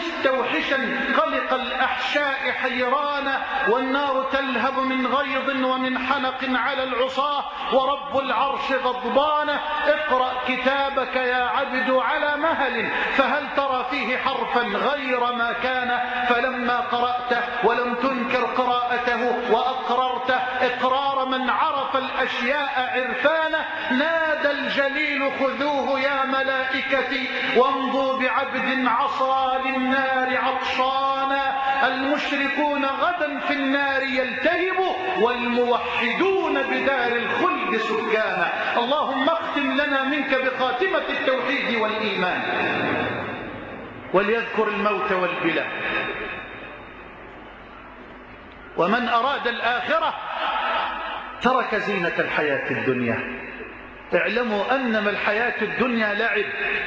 مستوحشا قلق الأحشاء حيرانا، والنار تلهب من غيظ ومن حنق على العصاة، ورب العرش غضبان. اقرأ كتابك يا عبد على مهل، فهل ترى فيه حرفا غير ما كان؟ فلما قرأته ولم تنكر قراءته وأقررته إقرار من عرف الأشياء عرفانا، نادى الجليل خذوه يا ملائكتي وامضوا بعبد عصى للنار عطشانا. المشركون غدا في النار يلتهبوا، والموحدون بدار الخلد سكانا. اللهم اختم لنا منك بخاتمة التوحيد والإيمان. وليذكر الموت والبلى. ومن أراد الآخرة ترك زينة الحياة الدنيا. اعلموا أنما الحياة الدنيا لعب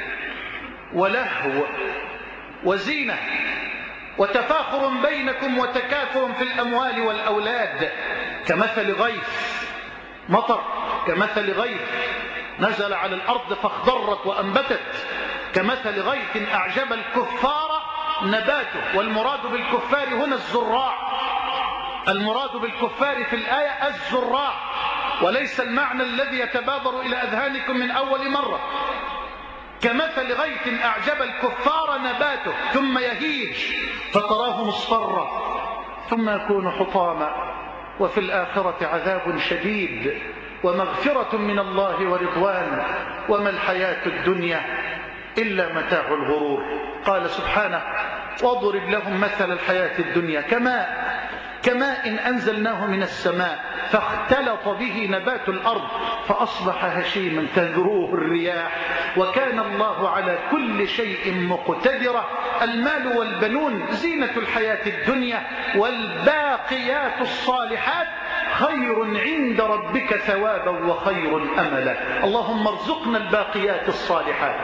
ولهو وزينة وتفاخر بينكم وتكاثر في الأموال والأولاد، كمثل غيث مطر، كمثل غيث نزل على الأرض فاخضرت وأنبتت، كمثل غيث أعجب الكفار نباته. والمراد بالكفار هنا الزراع، المراد بالكفار في الآية الزراع، وليس المعنى الذي يتبادر إلى أذهانكم من أول مرة. كمثل غيث أعجب الكفار نباته ثم يهيج فتراه مصفرا ثم يكون حطاما، وفي الآخرة عذاب شديد ومغفرة من الله ورضوان، وما الحياة الدنيا إلا متاع الغرور. قال سبحانه واضرب لهم مثل الحياة الدنيا كماء كماء أنزلناه من السماء فاختلط به نبات الأرض فأصبح هشيما تذروه الرياح وكان الله على كل شيء مقتدرا. المال والبنون زينة الحياة الدنيا، والباقيات الصالحات خير عند ربك ثوابا وخير أملا. اللهم ارزقنا الباقيات الصالحات.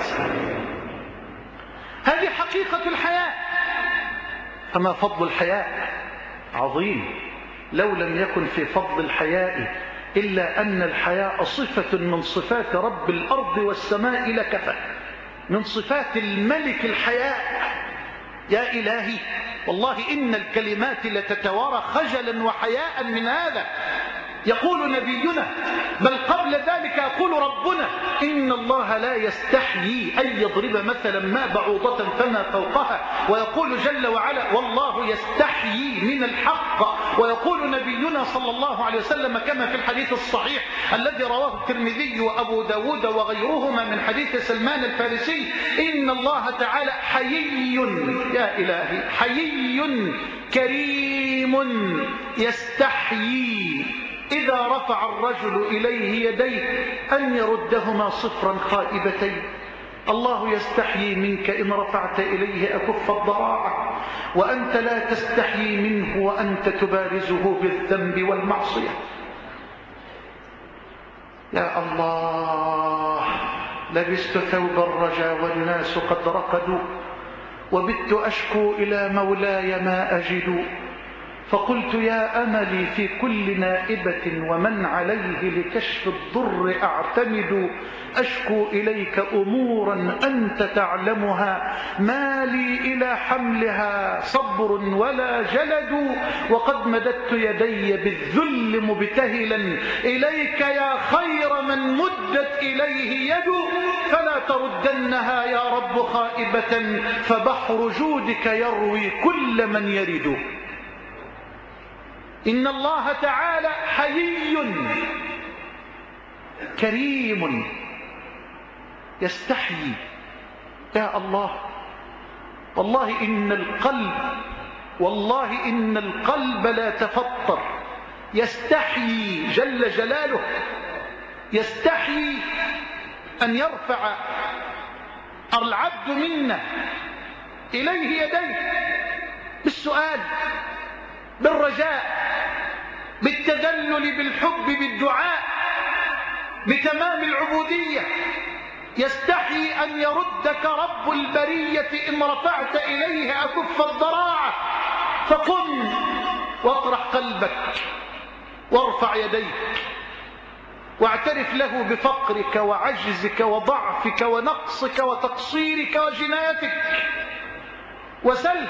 هذه حقيقة الحياة. فما فضل الحياة؟ عظيم. لو لم يكن في فضل الحياء إلا أن الحياء صفة من صفات رب الأرض والسماء لكفى، من صفات الملك الحياء. يا إلهي والله إن الكلمات لتتوارى خجلا وحياء من هذا. يقول نبينا، بل قبل ذلك يقول ربنا: إن الله لا يستحيي أن يضرب مثلا ما بعوضة فما فوقها، ويقول جل وعلا: والله يستحيي من الحق. ويقول نبينا صلى الله عليه وسلم كما في الحديث الصحيح الذي رواه الترمذي وأبو داود وغيرهما من حديث سلمان الفارسي: إن الله تعالى حيي، يا إلهي، حيي كريم يستحيي إذا رفع الرجل إليه يديه أن يردهما صفرا خائبتين. الله يستحيي منك إن رفعت إليه أكف الضراعة، وأنت لا تستحيي منه وأنت تبارزه بالذنب والمعصية. يا الله، لبست ثوب الرجا والناس قد رقدوا، وبت أشكو إلى مولاي ما أجد، فقلت يا أملي في كل نائبة ومن عليه لكشف الضر أعتمد، أشكو إليك أمورا أنت تعلمها، ما لي إلى حملها صبر ولا جلد، وقد مددت يدي بالذل مبتهلا إليك يا خير من مدت إليه يد، فلا تردنها يا رب خائبة، فبحر جودك يروي كل من يرد. إن الله تعالى حيي كريم يستحيي. يا الله، والله إن القلب والله إن القلب لا تفطر، يستحيي جل جلاله، يستحيي أن يرفع العبد منا إليه يديه بالسؤال، بالرجاء، بالتذلل، بالحب، بالدعاء، بتمام العبودية. يستحي أن يردك رب البرية إن رفعت إليه أكف الضراعة، فقم واطرح قلبك وارفع يديك واعترف له بفقرك وعجزك وضعفك ونقصك وتقصيرك وجنايتك، وسل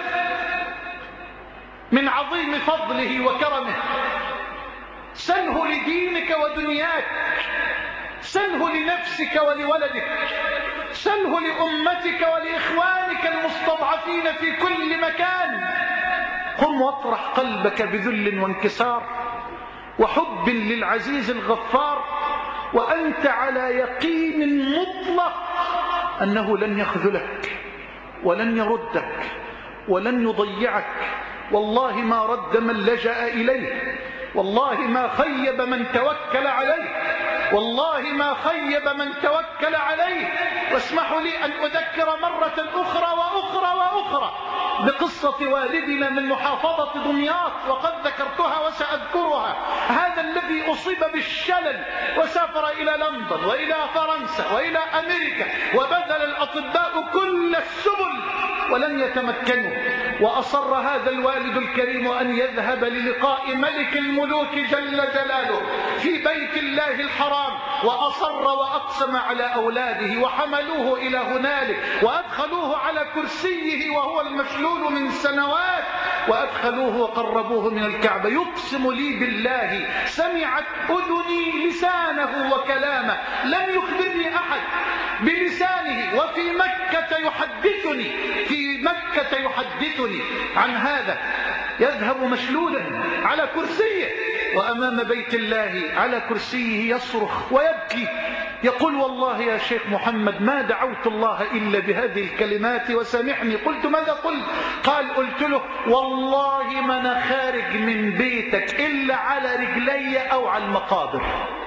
من عظيم فضله وكرمه. سله لدينك ودنياك، سله لنفسك ولولدك، سله لأمتك ولإخوانك المستضعفين في كل مكان. قم واطرح قلبك بذل وانكسار وحب للعزيز الغفار، وأنت على يقين مطلق أنه لن يخذلك ولن يردك ولن يضيعك. والله ما رد من لجأ إليه، والله ما خيب من توكل عليه، والله ما خيب من توكل عليه. واسمحوا لي أن أذكر مرة أخرى وأخرى وأخرى بقصة والدنا من محافظة دمياط، وقد ذكرتها وسأذكرها. هذا الذي أصيب بالشلل وسافر إلى لندن وإلى فرنسا وإلى أمريكا، وبذل الأطباء كل السبل ولن يتمكنوا، وأصر هذا الوالد الكريم أن يذهب للقاء ملك الملوك جل جلاله في بيت الله الحرام، وأصر وأقسم على أولاده وحملوه إلى هنالك وأدخلوه على كرسيه وهو المشلول من سنوات، وأدخلوه وقربوه من الكعبة. يقسم لي بالله سمعت أذني لسانه وكلامه، لم يخبرني أحد بلسانه، وفي مكة يحدثني في مكة يحدثني عن هذا. يذهب مشلولا على كرسيه وأمام بيت الله على كرسيه يصرخ ويبكي، يقول والله يا شيخ محمد ما دعوت الله إلا بهذه الكلمات وسامحني. قلت ماذا قلت؟ قال قلت له والله ما أنا خارج من بيتك إلا على رجلي أو على المقابر،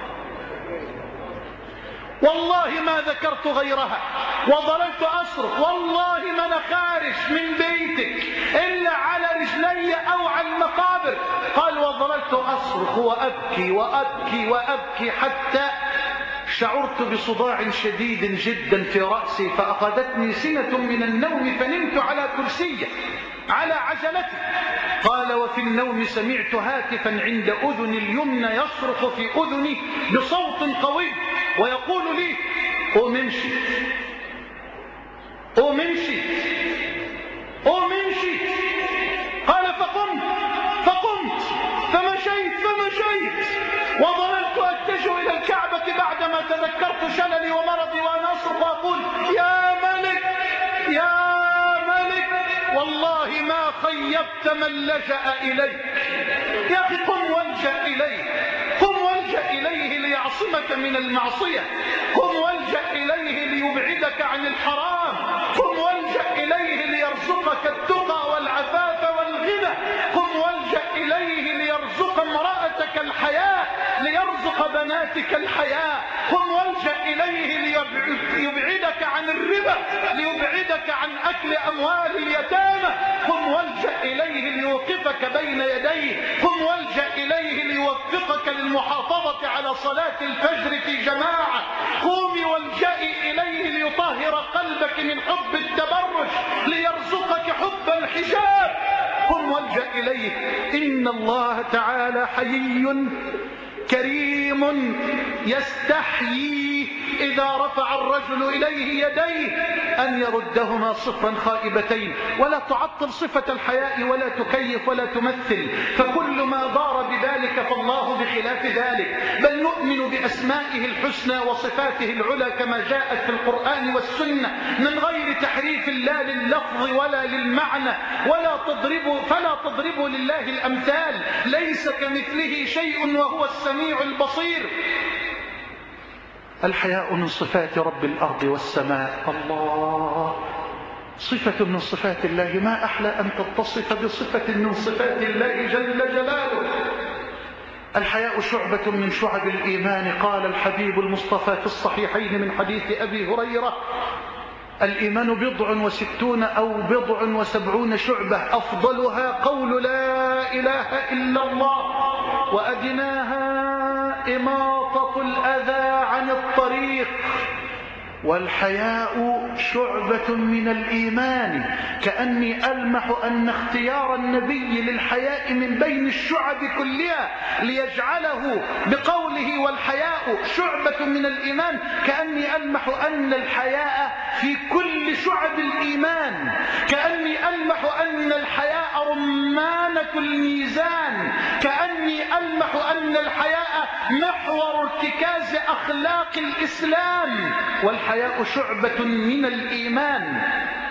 والله ما ذكرت غيرها، وظللت أصرخ والله ما أنا خارج من بيتك إلا على رجلي أو على المقابر. قال وظللت أصرخ وأبكي وأبكي وأبكي حتى شعرت بصداع شديد جدا في رأسي، فأخذتني سنة من النوم فنمت على كرسي على عجلتي. قال وفي النوم سمعت هاتفا عند أذني اليمنى يصرخ في أذني بصوت قوي ويقول لي قوم امشي قوم امشي قوم امشي. قال فقمت فقمت فمشيت فمشيت اشتكيت شللي ومرضي وأنا أصرخ وأقول يا ملك يا ملك والله ما خيبت من لجأ إليك. يا أخي قم والجأ إليه، قم والجأ إليه ليعصمك من المعصية، قم والجأ إليه ليبعدك عن الحرام، قم والجأ إليه ليرزقك التقى والعفاف والغنى، قم والجأ إليه ليرزق امرأتك الحياة، ليرزق بناتك الحياة، قم والجأ إليه ليبعدك عن الربا، ليبعدك عن أكل أموال اليتامى، قم والجأ إليه ليوقفك بين يديه، قم والجأ إليه ليوفقك للمحافظة على صلاة الفجر في جماعة، قومي والجئي إليه ليطهر قلبك من حب التبرج، ليرزقك حب الحجاب، قم والجأ إليه. إن الله تعالى حيي كريم يستحيي إذا رفع الرجل إليه يديه أن يردهما صفرا خائبتين. ولا تعطل صفة الحياء ولا تكيف ولا تمثل، فكل ما دار بذلك فالله بخلاف ذلك، بل نؤمن بأسمائه الحسنى وصفاته العلى كما جاءت في القرآن والسنة من غير تحريف لا لللفظ ولا للمعنى، ولا تضربوا فلا تضربوا لله الأمثال، ليس كمثله شيء وهو السميع البصير. الحياء من صفات رب الأرض والسماء. الله، صفة من صفات الله، ما أحلى أن تتصف بصفة من صفات الله جل جلاله. الحياء شعبة من شعب الإيمان. قال الحبيب المصطفى في الصحيحين من حديث أبي هريرة: الإيمان بضع وستون أو بضع وسبعون شعبة، أفضلها قول لا إله إلا الله، وأدناها إماطة الأذى عن الطريق. والحياء شعبة من الإيمان، كأني ألمح أن اختيار النبي للحياء من بين الشعب كلها ليجعله بقوله والحياء شعبة من الإيمان، كأني ألمح أن الحياء في كل شعب الإيمان، كأني ألمح أن الحياء رمانة الميزان، كأني ألمح أن الحياء محور ارتكاز أخلاق الإسلام. والحياء الحياء شعبة من الإيمان.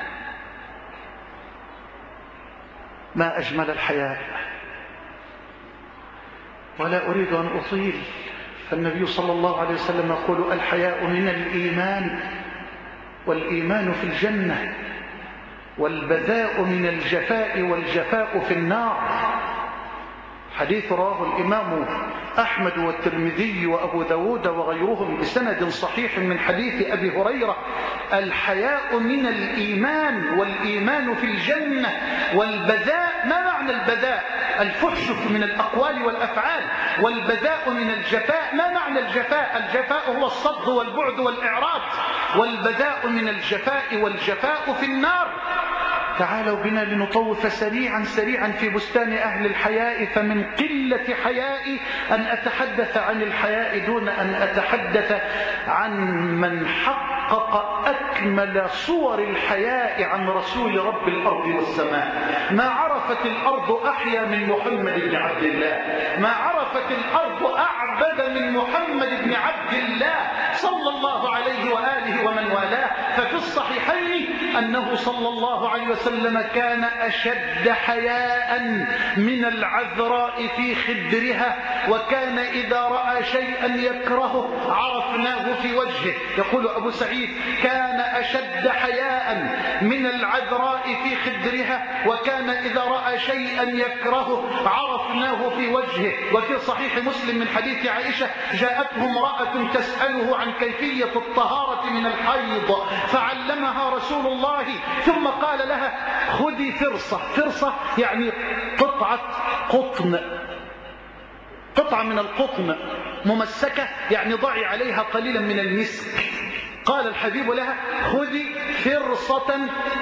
ما أجمل الحياء. ولا أريد أن أطيل، فالنبي صلى الله عليه وسلم يقول: الحياء من الإيمان، والإيمان في الجنة، والبذاء من الجفاء، والجفاء في النار. حديث رواه الإمام أحمد والترمذي وأبو داود وغيرهم بسند صحيح من حديث أبي هريرة: الحياء من الإيمان، والإيمان في الجنة، والبذاء. ما معنى البذاء؟ الفحش من الأقوال والأفعال. والبذاء من الجفاء. ما معنى الجفاء؟ الجفاء هو الصد والبعد والإعراض. والبذاء من الجفاء، والجفاء في النار. تعالوا بنا لنطوف سريعا سريعا في بستان أهل الحياء، فمن قلة حيائي أن أتحدث عن الحياء دون أن أتحدث عن من حقق أكمل صور الحياء عن رسول رب الأرض والسماء. ما عرفت الأرض أحيا من محمد بن عبد الله، ما عرفت الأرض أعبد من محمد بن عبد الله صلى الله عليه وآله ومن والاه. ففي الصحيحين أنه صلى الله عليه وسلم كان أشد حياء من العذراء في خدرها، وكان إذا رأى شيئا يكرهه عرفناه في وجهه. يقول أبو سعيد: كان أشد حياء من العذراء في خدرها، وكان إذا رأى شيئا يكرهه عرفناه في وجهه. وفي صحيح مسلم من حديث عائشة: جاءته امرأة تسأله عن كيفية الطهارة من الحيض، فعلمها رسول الله ثم قال لها: خذي فرصة. فرصة يعني قطعة قطن، قطعة من القطن ممسكة، يعني ضعي عليها قليلا من المسك. قال الحبيب لها: خذي فرصة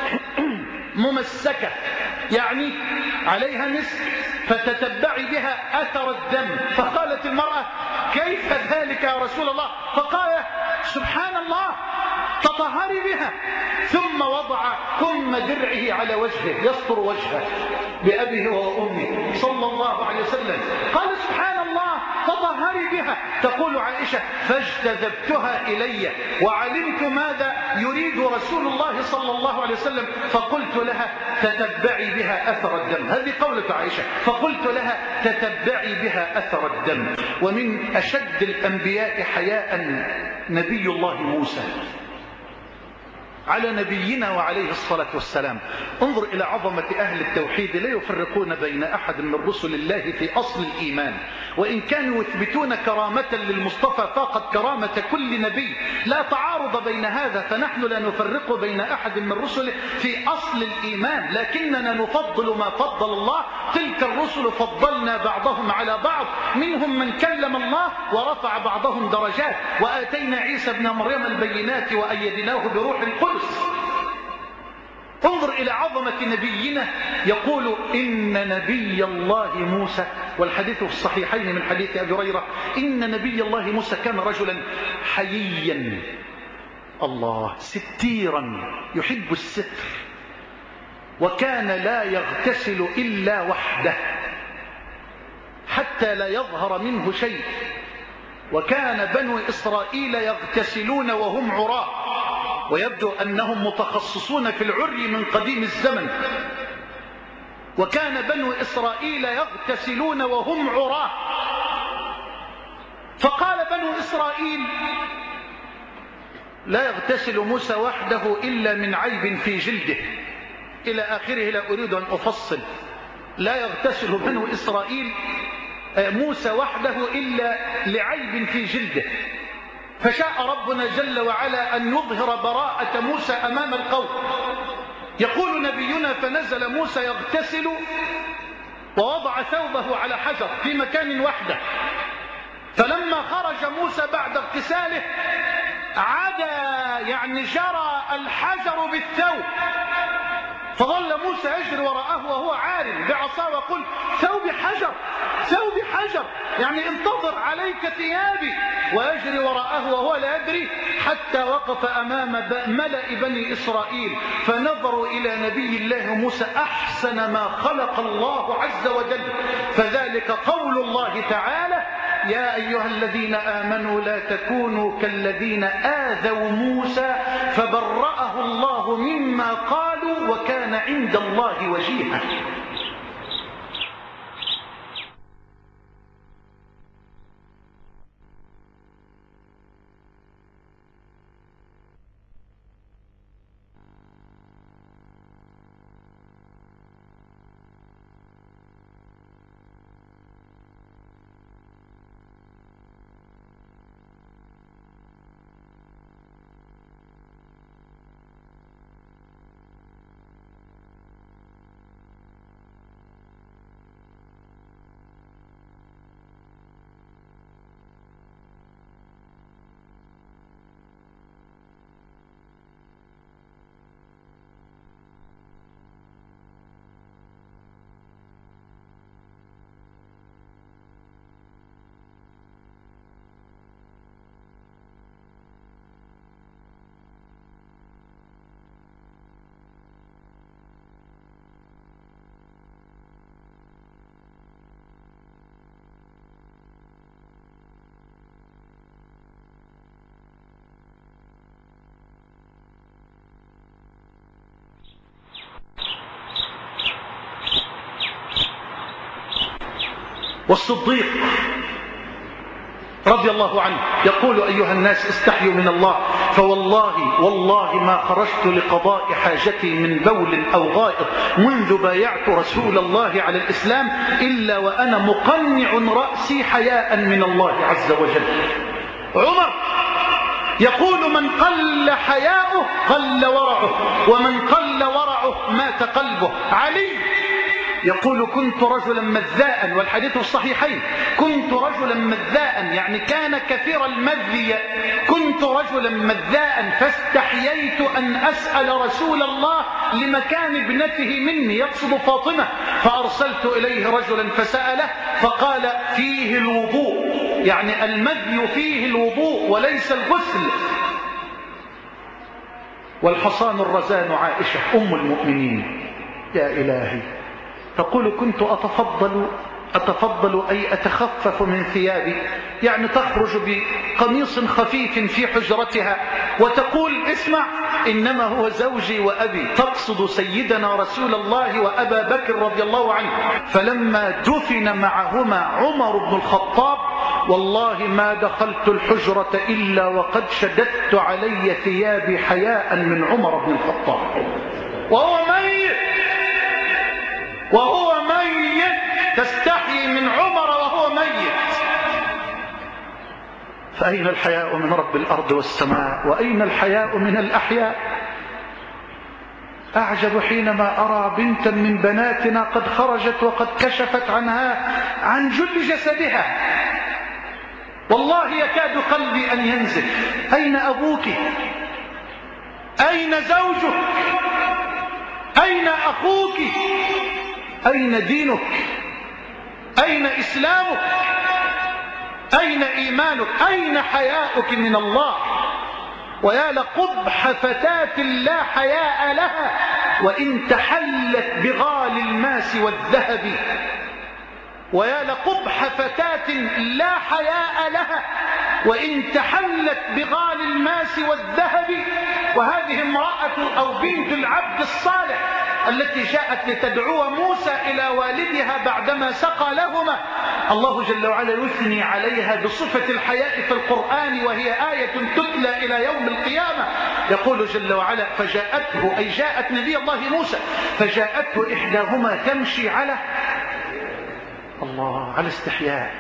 ممسكة، يعني عليها مسك، فتتبعي بها أثر الدم. فقالت المرأة: كيف ذلك يا رسول الله؟ فقال: سبحان الله، تطهري بها. ثم وضع كم درعه على وجهه يستر وجهه بأبيه وأمه صلى الله عليه وسلم. قال: سبحان الله، فطهري بها. تقول عائشة فاجتذبتها إلي وعلمت ماذا يريد رسول الله صلى الله عليه وسلم، فقلت لها تتبعي بها أثر الدم. هذه قولة عائشة. فقلت لها تتبعي بها أثر الدم. ومن أشد الأنبياء حياء نبي الله موسى على نبينا وعليه الصلاة والسلام. انظر إلى عظمة أهل التوحيد، لا يفرقون بين أحد من رسل الله في أصل الإيمان، وإن كانوا يثبتون كرامة للمصطفى فاقت كرامة كل نبي، لا تعارض بين هذا، فنحن لا نفرق بين أحد من رسله في أصل الإيمان، لكننا نفضل ما فضل الله. تلك الرسل فضلنا بعضهم على بعض، منهم من كلم الله ورفع بعضهم درجات، وآتينا عيسى ابن مريم البينات وأيدناه بروح القدس. انظر إلى عظمة نبينا، يقول إن نبي الله موسى، والحديث في الصحيحين من حديث أبي هريرة، إن نبي الله موسى كان رجلا حييا، الله، ستيرا، يحب الستر، وكان لا يغتسل إلا وحده حتى لا يظهر منه شيء، وكان بنو إسرائيل يغتسلون وهم عراة، ويبدو أنهم متخصصون في العري من قديم الزمن. وكان بنو إسرائيل يغتسلون وهم عراة، فقال بنو إسرائيل لا يغتسل موسى وحده إلا من عيب في جلده، إلى آخره، لا أريد أن أفصل. لا يغتسل بنو إسرائيل موسى وحده إلا لعيب في جلده. فشاء ربنا جل وعلا أن يظهر براءة موسى أمام القوم. يقول نبينا فنزل موسى يغتسل ووضع ثوبه على حجر في مكان وحده، فلما خرج موسى بعد اغتساله عدا، يعني جرى الحجر بالثوب، فظل موسى يجري وراءه وهو عار بعصاه ويقول ثوب حجر ثوب حجر، يعني انتظر عليك ثيابي، ويجري وراءه وهو لا يدري، حتى وقف أمام ملأ بني إسرائيل فنظروا إلى نبي الله موسى أحسن ما خلق الله عز وجل. فذلك قول الله تعالى يا أيها الذين آمنوا لا تكونوا كالذين آذوا موسى فبرأه الله مما قالوا وكان عند الله وجيها. والصديق رضي الله عنه يقول أيها الناس استحيوا من الله، فوالله والله ما خرجت لقضاء حاجتي من بول أو غائط منذ بايعت رسول الله على الإسلام إلا وأنا مقنع رأسي حياء من الله عز وجل. عمر يقول من قل حياؤه قل ورعه، ومن قل ورعه مات قلبه. علي يقول كنت رجلا مذاء، والحديث الصحيحين، كنت رجلا مذاء يعني كان كثير المذي، كنت رجلا مذاء فاستحييت أن أسأل رسول الله لمكان ابنته مني، يقصد فاطمة، فأرسلت إليه رجلا فسأله فقال فيه الوضوء، يعني المذي فيه الوضوء وليس الغسل. والحصان الرزان عائشة أم المؤمنين يا إلهي تقول كنت أتفضل أتفضل أي أتخفف من ثيابي، يعني تخرج بقميص خفيف في حجرتها وتقول اسمع إنما هو زوجي وأبي، تقصد سيدنا رسول الله وأبا بكر رضي الله عنه. فلما دفن معهما عمر بن الخطاب والله ما دخلت الحجرة إلا وقد شددت علي ثيابي حياء من عمر بن الخطاب وهو ميت، وهو ميت، تستحيي من عمر وهو ميت. فأين الحياء من رب الأرض والسماء، وأين الحياء من الأحياء؟ أعجب حينما أرى بنتا من بناتنا قد خرجت وقد كشفت عنها عن جل جسدها، والله يكاد قلبي أن ينزل. أين أبوك؟ أين زوجك؟ أين أخوك؟ أين دينك؟ أين إسلامك؟ أين إيمانك؟ أين حياؤك من الله؟ ويا لقبح فتاة لا حياء لها وإن تحلت بغال الماس والذهب. ويا لقبح فتاة لا حياء لها وإن تحلت بغال الماس والذهب. وهذه امرأة أو بنت العبد الصالح التي جاءت لتدعو موسى إلى والدها بعدما سقى لهما. الله جل وعلا يثني عليها بصفة الحياء في القرآن، وهي آية تتلى إلى يوم القيامة. يقول جل وعلا فجاءته، أي جاءت نبي الله موسى، فجاءته إحداهما تمشي على الله على استحياء.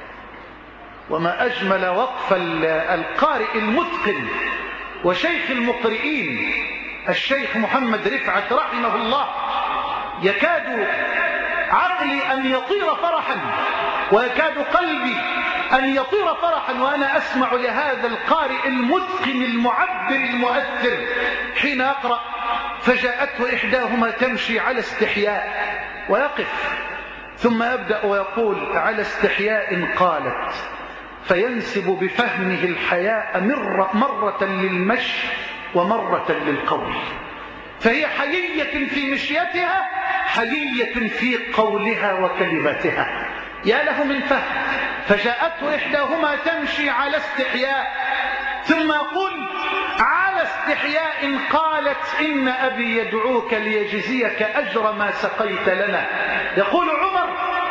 وما أجمل وقف القارئ المتقن وشيخ المقرئين الشيخ محمد رفعت رحمه الله. يكاد عقلي أن يطير فرحا ويكاد قلبي أن يطير فرحا وأنا أسمع لهذا القارئ المتقن المعبر المؤثر حين يقرأ فجاءته إحداهما تمشي على استحياء، ويقف ثم يبدأ ويقول على استحياء قالت، فينسب بفهمه الحياء مرة للمشي ومرة للقول. فهي حيية في مشيتها، حيية في قولها وكلماتها. يا له من فهم. فجاءته إحداهما تمشي على استحياء ثم يقول على استحياء قالت إن أبي يدعوك ليجزيك أجر ما سقيت لنا. يقول عمر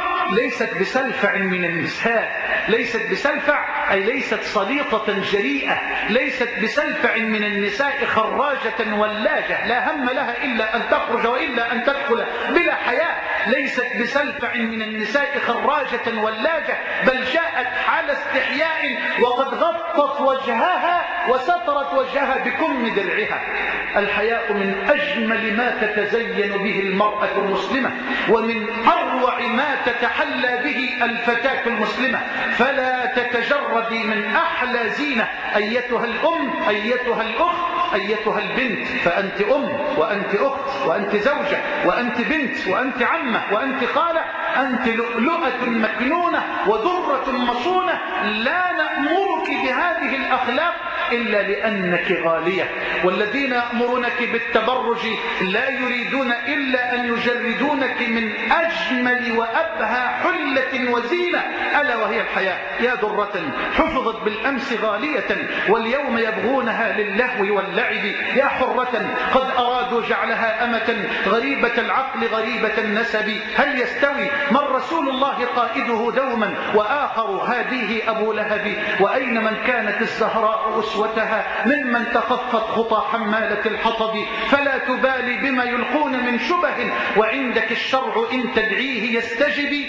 ليست بسلفع من النساء، ليست بسلفع أي ليست صليطة جريئة، ليست بسلفع من النساء خراجة ولاجة لا هم لها إلا أن تخرج وإلا أن تدخل بلا حياء. ليست بسلفع من النساء خراجة ولاجة، بل جاءت على استحياء وقد غطت وجهها وسترت وجهها بكم درعها. الحياء من أجمل ما تتزين به المرأة المسلمة ومن أروع ما تتحلى به الفتاة المسلمة، فلا تتجردي من أحلى زينة أيتها الأم، أيتها الأخت، أيتها البنت. فأنت أم وأنت أخت وأنت زوجة وأنت بنت وأنت عمة وأنت خالة، أنت لؤلؤة مكنونة ودرة مصونة. لا نأمرك بهذه الأخلاق إلا لأنك غالية. والذين يأمرونك بالتبرج لا يريدون إلا أن يجردونك من أجمل وأبهى حلة وزينة ألا وهي الحياة. يا درة حفظت بالأمس غالية واليوم يبغونها للهو واللعب. يا حرة قد أرادوا جعلها أمة غريبة العقل غريبة النسب. هل يستوي من رسول الله قائده دوما وآخر هاديه أبو لهب؟ وأين من كانت الزهراء أسوتها ممن تخفت خطى حمالة الحطب؟ فلا تبالي بما يلقون من شبه وعندك الشرع إن تدعيه يستجب.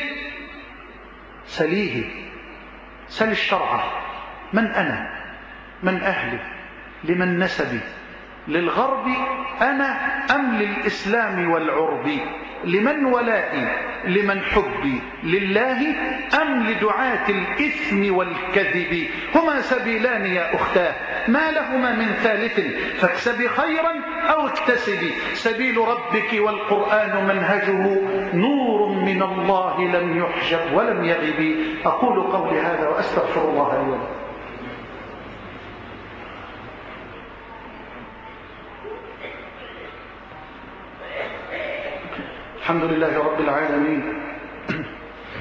سليه، سل الشرع. من أنا؟ من أهلي؟ لمن نسبي؟ للغرب أنا أم للإسلام والعرب؟ لمن ولائي؟ لمن حبي؟ لله أم لدعاة الإثم والكذب؟ هما سبيلان يا أختاه ما لهما من ثالث، فاكسبي خيرا أو اكتسبي. سبيل ربك والقرآن منهجه نور من الله لم يحجب ولم يغب. أقول قولي هذا وأستغفر الله لي ولكم. الحمد لله رب العالمين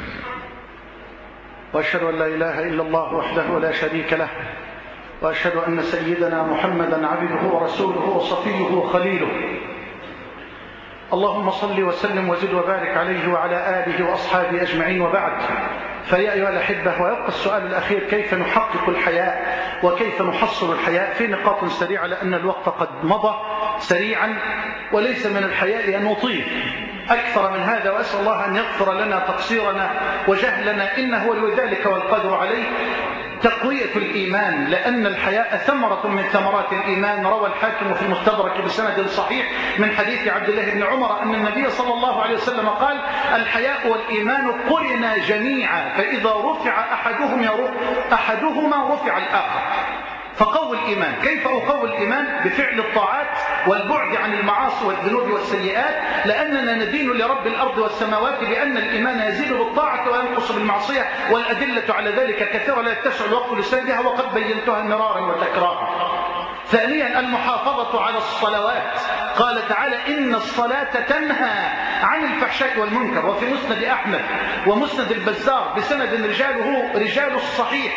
وأشهد أن لا إله إلا الله وحده لا شريك له، وأشهد أن سيدنا محمدا عبده ورسوله وصفيه وخليله. اللهم صل وسلم وزد وبارك عليه وعلى آله وأصحابه أجمعين، وبعد. فيا أيها الأحبة، ويبقى السؤال الأخير: كيف نحقق الحياء وكيف نحصل الحياء؟ في نقاط سريعة لأن الوقت قد مضى سريعا، وليس من الحياء أن نطيل أكثر من هذا، وأسأل الله أن يغفر لنا تقصيرنا وجهلنا، إنه ولي ذلك والقدر عليه. تقوية الإيمان، لأن الحياء ثمرة من ثمرات الإيمان. روى الحاكم في المستدرك بسند صحيح من حديث عبد الله بن عمر أن النبي صلى الله عليه وسلم قال: الحياء والإيمان قرنا جميعا، فإذا رفع أحدهم أحدهما رفع الآخر. فقوي الإيمان. كيف أقوي الإيمان؟ بفعل الطاعات والبعد عن المعاصي والذنوب والسيئات، لأننا ندين لرب الأرض والسماوات بأن الإيمان يزيد بالطاعة وينقص بالمعصية، والأدلة على ذلك كثيرة لا يتسع الوقت لسردها، وقد بينتها مرارا وتكرارا. ثانيا، المحافظة على الصلوات. قال تعالى: إن الصلاة تنهى عن الفحشاء والمنكر. وفي مسند أحمد ومسند البزار بسند رجاله رجال الصحيح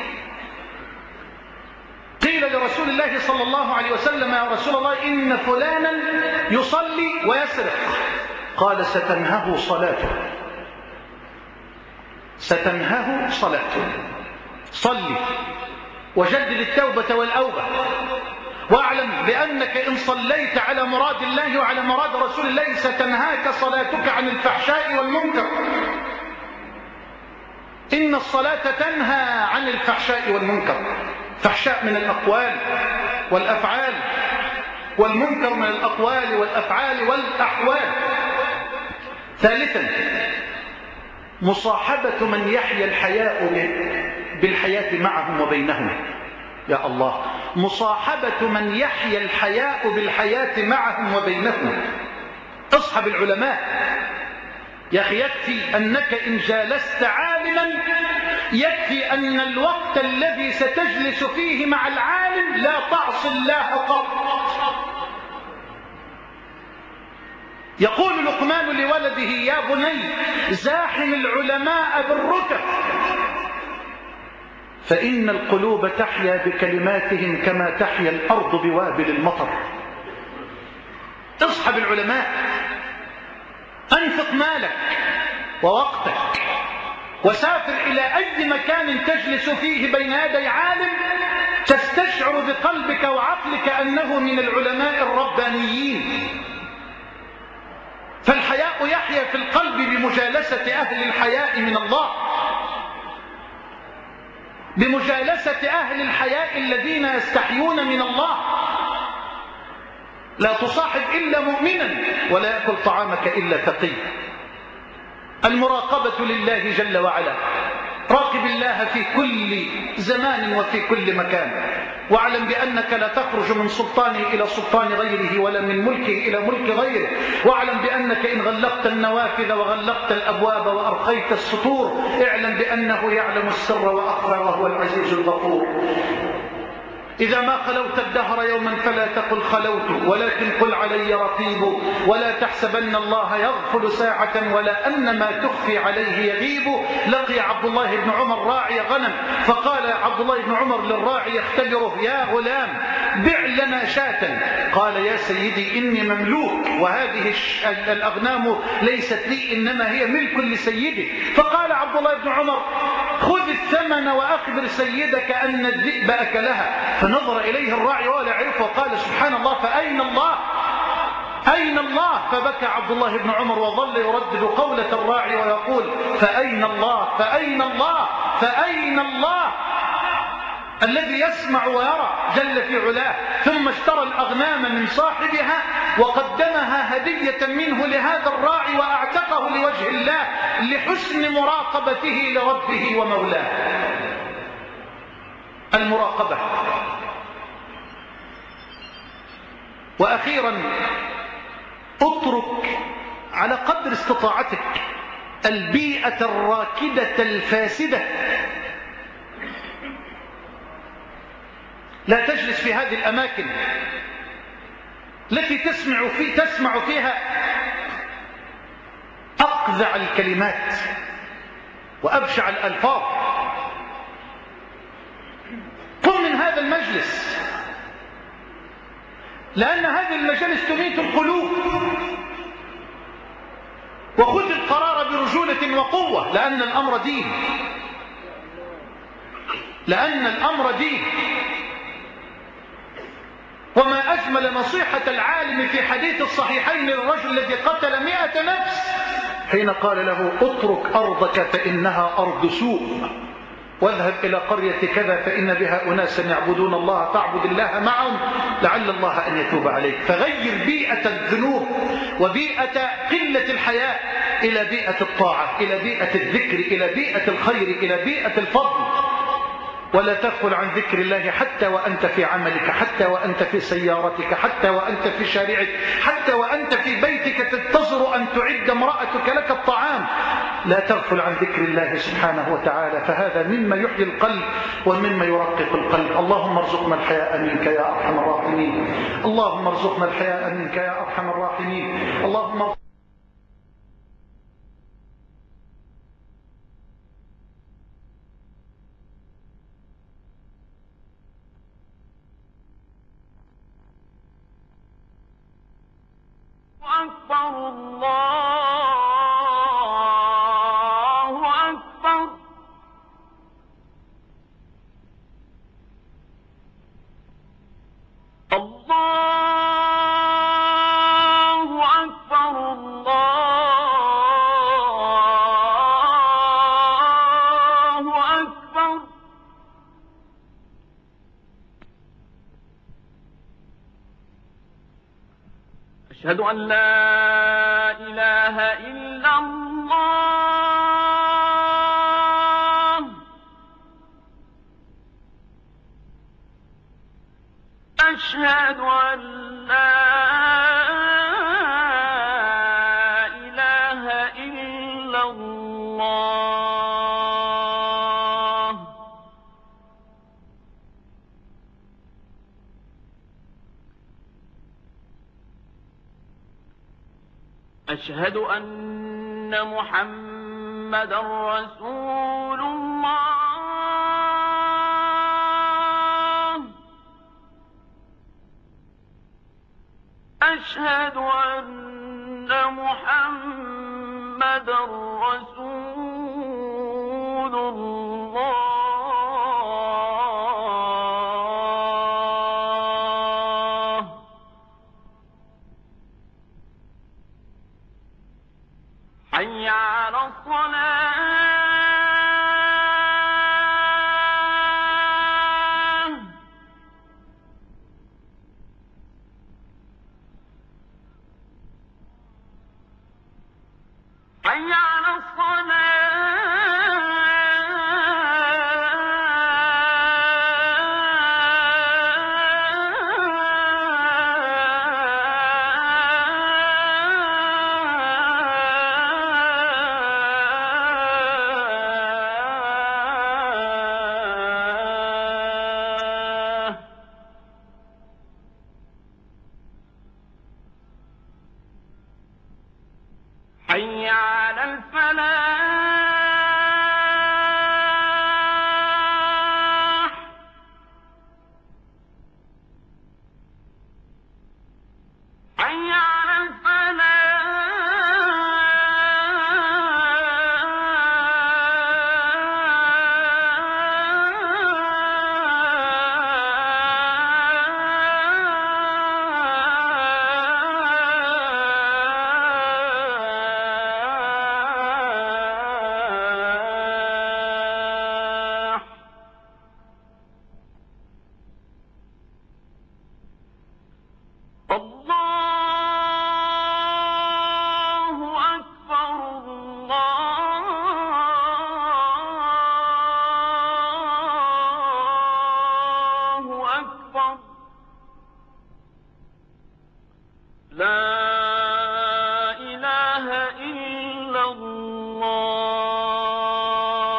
قيل لرسول الله صلى الله عليه وسلم: يا رسول الله، إن فلانا يصلي ويسرق. قال: ستنهه صلاته، ستنهه صلاته. صلي وجدد التوبة والأوبة، واعلم بأنك إن صليت على مراد الله وعلى مراد رسول الله ستنهاك صلاتك عن الفحشاء والمنكر. إن الصلاة تنهى عن الفحشاء والمنكر. فحشاء من الأقوال والأفعال، والمنكر من الأقوال والأفعال والأحوال. ثالثا، مصاحبة من يحيا الحياء بالحياة معهم وبينهم. يا الله، مصاحبة من يحيا الحياء بالحياة معهم وبينهم. اصحب العلماء. يا أخي، يكفي أنك إن جالست عالما، يكفي أن الوقت الذي ستجلس فيه مع العالم لا تعصي الله قط. يقول لقمان لولده: يا بني، زاحم العلماء بالركب، فإن القلوب تحيا بكلماتهم كما تحيا الأرض بوابل المطر. اصحب العلماء. أنفق مالك ووقتك وسافر إلى أي مكان تجلس فيه بين يدي عالم تستشعر بقلبك وعقلك أنه من العلماء الربانيين. فالحياء يحيا في القلب بمجالسة أهل الحياء من الله، بمجالسة أهل الحياء الذين يستحيون من الله. لا تصاحب إلا مؤمنا، ولا يأكل طعامك إلا تقي. المراقبة لله جل وعلا. راقب الله في كل زمان وفي كل مكان، واعلم بأنك لا تخرج من سلطانه إلى سلطان غيره، ولا من ملكه إلى ملك غيره. واعلم بأنك إن غلقت النوافذ وغلقت الأبواب وأرخيت السطور، اعلم بأنه يعلم السر وأخفى، وهو العزيز الغفور. إذا ما خلوت الدهر يوما فلا تقل خلوت، ولكن قل علي رقيب. ولا تحسبن الله يغفل ساعة، ولا أن ما تخفي عليه يغيب. لقي عبد الله بن عمر راعي غنم، فقال عبد الله بن عمر للراعي يختبره: يا غلام، بع لنا شاة. قال: يا سيدي، إني مملوك، وهذه الأغنام ليست لي، إنما هي ملك لسيدي. فقال عبد الله بن عمر: خذ الثمن وأخبر سيدك أن الذئب أكلها. فنظر إليه الراعي ولا يعرفه، وقال: سبحان الله، فأين الله؟ أين الله؟ فبكى عبد الله بن عمر وظل يردد قولة الراعي ويقول: فأين الله؟ فأين الله؟ فأين الله؟ الذي يسمع ويرى جل في علاه. ثم اشترى الأغنام من صاحبها وقدمها هدية منه لهذا الراعي، وأعتقه لوجه الله لحسن مراقبته لربه ومولاه. المراقبة. وأخيرا، اترك على قدر استطاعتك البيئة الراكدة الفاسدة. لا تجلس في هذه الأماكن التي تسمع, في تسمع فيها أقذع الكلمات وأبشع الألفاظ. هذا المجلس، لأن هذه المجالس تميت القلوب. وخذ القرار برجولة وقوة، لأن الأمر دين، لأن الأمر دين. وما أجمل نصيحة العالم في حديث الصحيحين للرجل الذي قتل مئة نفس حين قال له: اترك أرضك فإنها أرض سوء، واذهب إلى قرية كذا فإن بها أناسا يعبدون الله فاعبد الله معهم لعل الله أن يتوب عليك. فغير بيئة الذنوب وبيئة قلة الحياة إلى بيئة الطاعة، إلى بيئة الذكر، إلى بيئة الخير، إلى بيئة الفضل. ولا تغفل عن ذكر الله حتى وأنت في عملك، حتى وأنت في سيارتك، حتى وأنت في شارعك، حتى وأنت في بيتك تنتظر أن تعد امرأتك لك الطعام. لا تغفل عن ذكر الله سبحانه وتعالى، فهذا مما يحيي القلب ومما يرقق القلب. اللهم ارزقنا الحياء منك يا أرحم الراحمين، اللهم ارزقنا الحياء منك يا أرحم الراحمين. اللهم أكبر الله أكبر. الله أكبر الله أكبر. أشهد أن لا إله إلا الله. أشهد أن لا إله إلا الله. أشهد أن محمدًا رسول الله. أشهد أن محمدًا رسول الله. حي على الصلاة. حي على حي على الفلاح. حي على الله أكبر الله أكبر. لا إله إلا الله.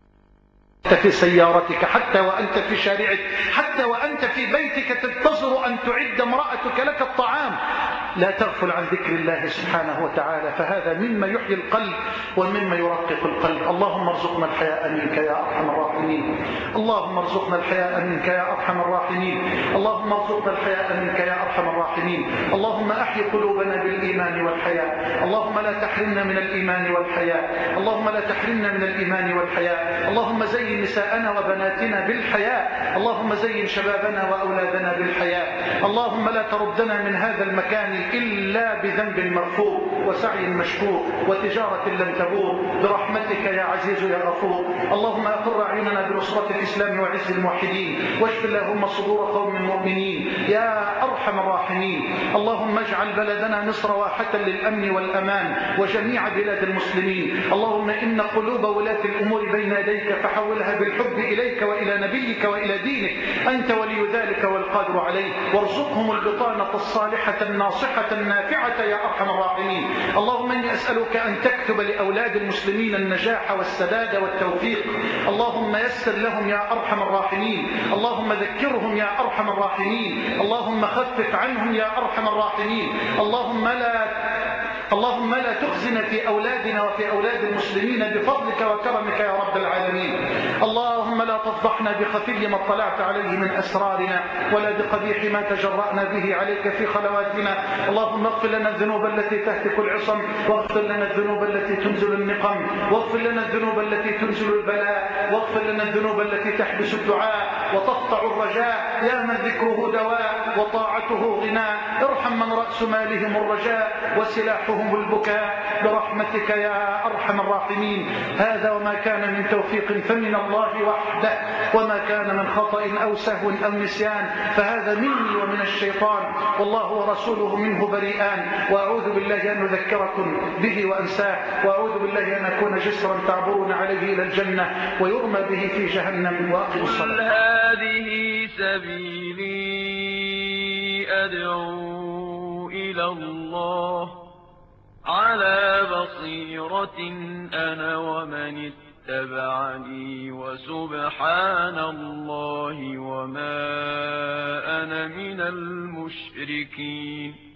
في سيارتك، حتى وأنت في شارعك، حتى وأنت في بيتك تنتظر أن أن تعد امرأتك لك الطعام. لا تغفل عن ذكر الله سبحانه وتعالى، فهذا مما يحيي القلب ومما يرقق القلب. اللهم ارزقنا الحياء منك يا أرحم الراحمين. اللهم ارزقنا الحياء منك يا أرحم الراحمين. اللهم ارزقنا الحياء منك يا أرحم الراحمين. اللهم أحي قلوبنا بالإيمان والحياء. اللهم لا تحرمنا من الإيمان والحياء. اللهم لا تحرمنا من الإيمان والحياء. اللهم زين نساءنا وبناتنا بالحياء. اللهم زين شبابنا وأولادنا بالحياء. اللهم لا تردنا من هذا المكان إلا بذنب مغفور وسعي مشكور وتجارة لم تبور برحمتك يا عزيز يا غفور. اللهم أقر أعيننا بنصرة الإسلام وعز الموحدين، واشف اللهم صدور قوم مؤمنين يا أرحم الراحمين. اللهم اجعل بلدنا مصر واحة للأمن والأمان وجميع بلاد المسلمين. اللهم إن قلوب ولاة الأمور بين يديك فحولها بالحب إليك وإلى نبيك وإلى دينك. أنت ولي ذلك والقادر عليه، وارزقهم البطانة الصالحة الناصحة النافعة يا أرحم الراحمين. اللهم إني أسألك أن تكتب لأولاد المسلمين النجاح والسداد والتوفيق. اللهم يسر لهم يا أرحم الراحمين. اللهم ذكرهم يا أرحم الراحمين. اللهم خفف عنهم يا أرحم الراحمين. اللهم لا اللهم لا تخزنا في أولادنا وفي أولاد المسلمين بفضلك وكرمك يا رب العالمين. اللهم لا تفضحنا بخفي ما اطلعت عليه من أسرارنا ولا بقبيح ما تجرأنا به عليك في خلواتنا. اللهم اغفر لنا الذنوب التي تهتك العصم، واغفر لنا الذنوب التي تنزل النقم، واغفر لنا الذنوب التي تنزل البلاء، واغفر لنا الذنوب التي تحبس الدعاء وتقطع الرجاء. يا من ذكره دواء وطاعته غناء، ارحم من رأس مالهم الرجاء وسلاحهم البكاء برحمتك يا أرحم الراحمين. هذا وما كان من توفيق فمن الله وحده، وما كان من خطأ أو سهو أو نسيان فهذا مني ومن الشيطان، والله ورسوله منه بريئان. وأعوذ بالله أن أذكركم به وأنساه، وأعوذ بالله أن أكون جسرا تعبرون عليه إلى الجنة ويرمى به في جهنم. وأقم الصلاة. هذه سبيلي أدعو إلى الله على بصيرة أنا ومن اتبعني، وسبحان الله وما أنا من المشركين.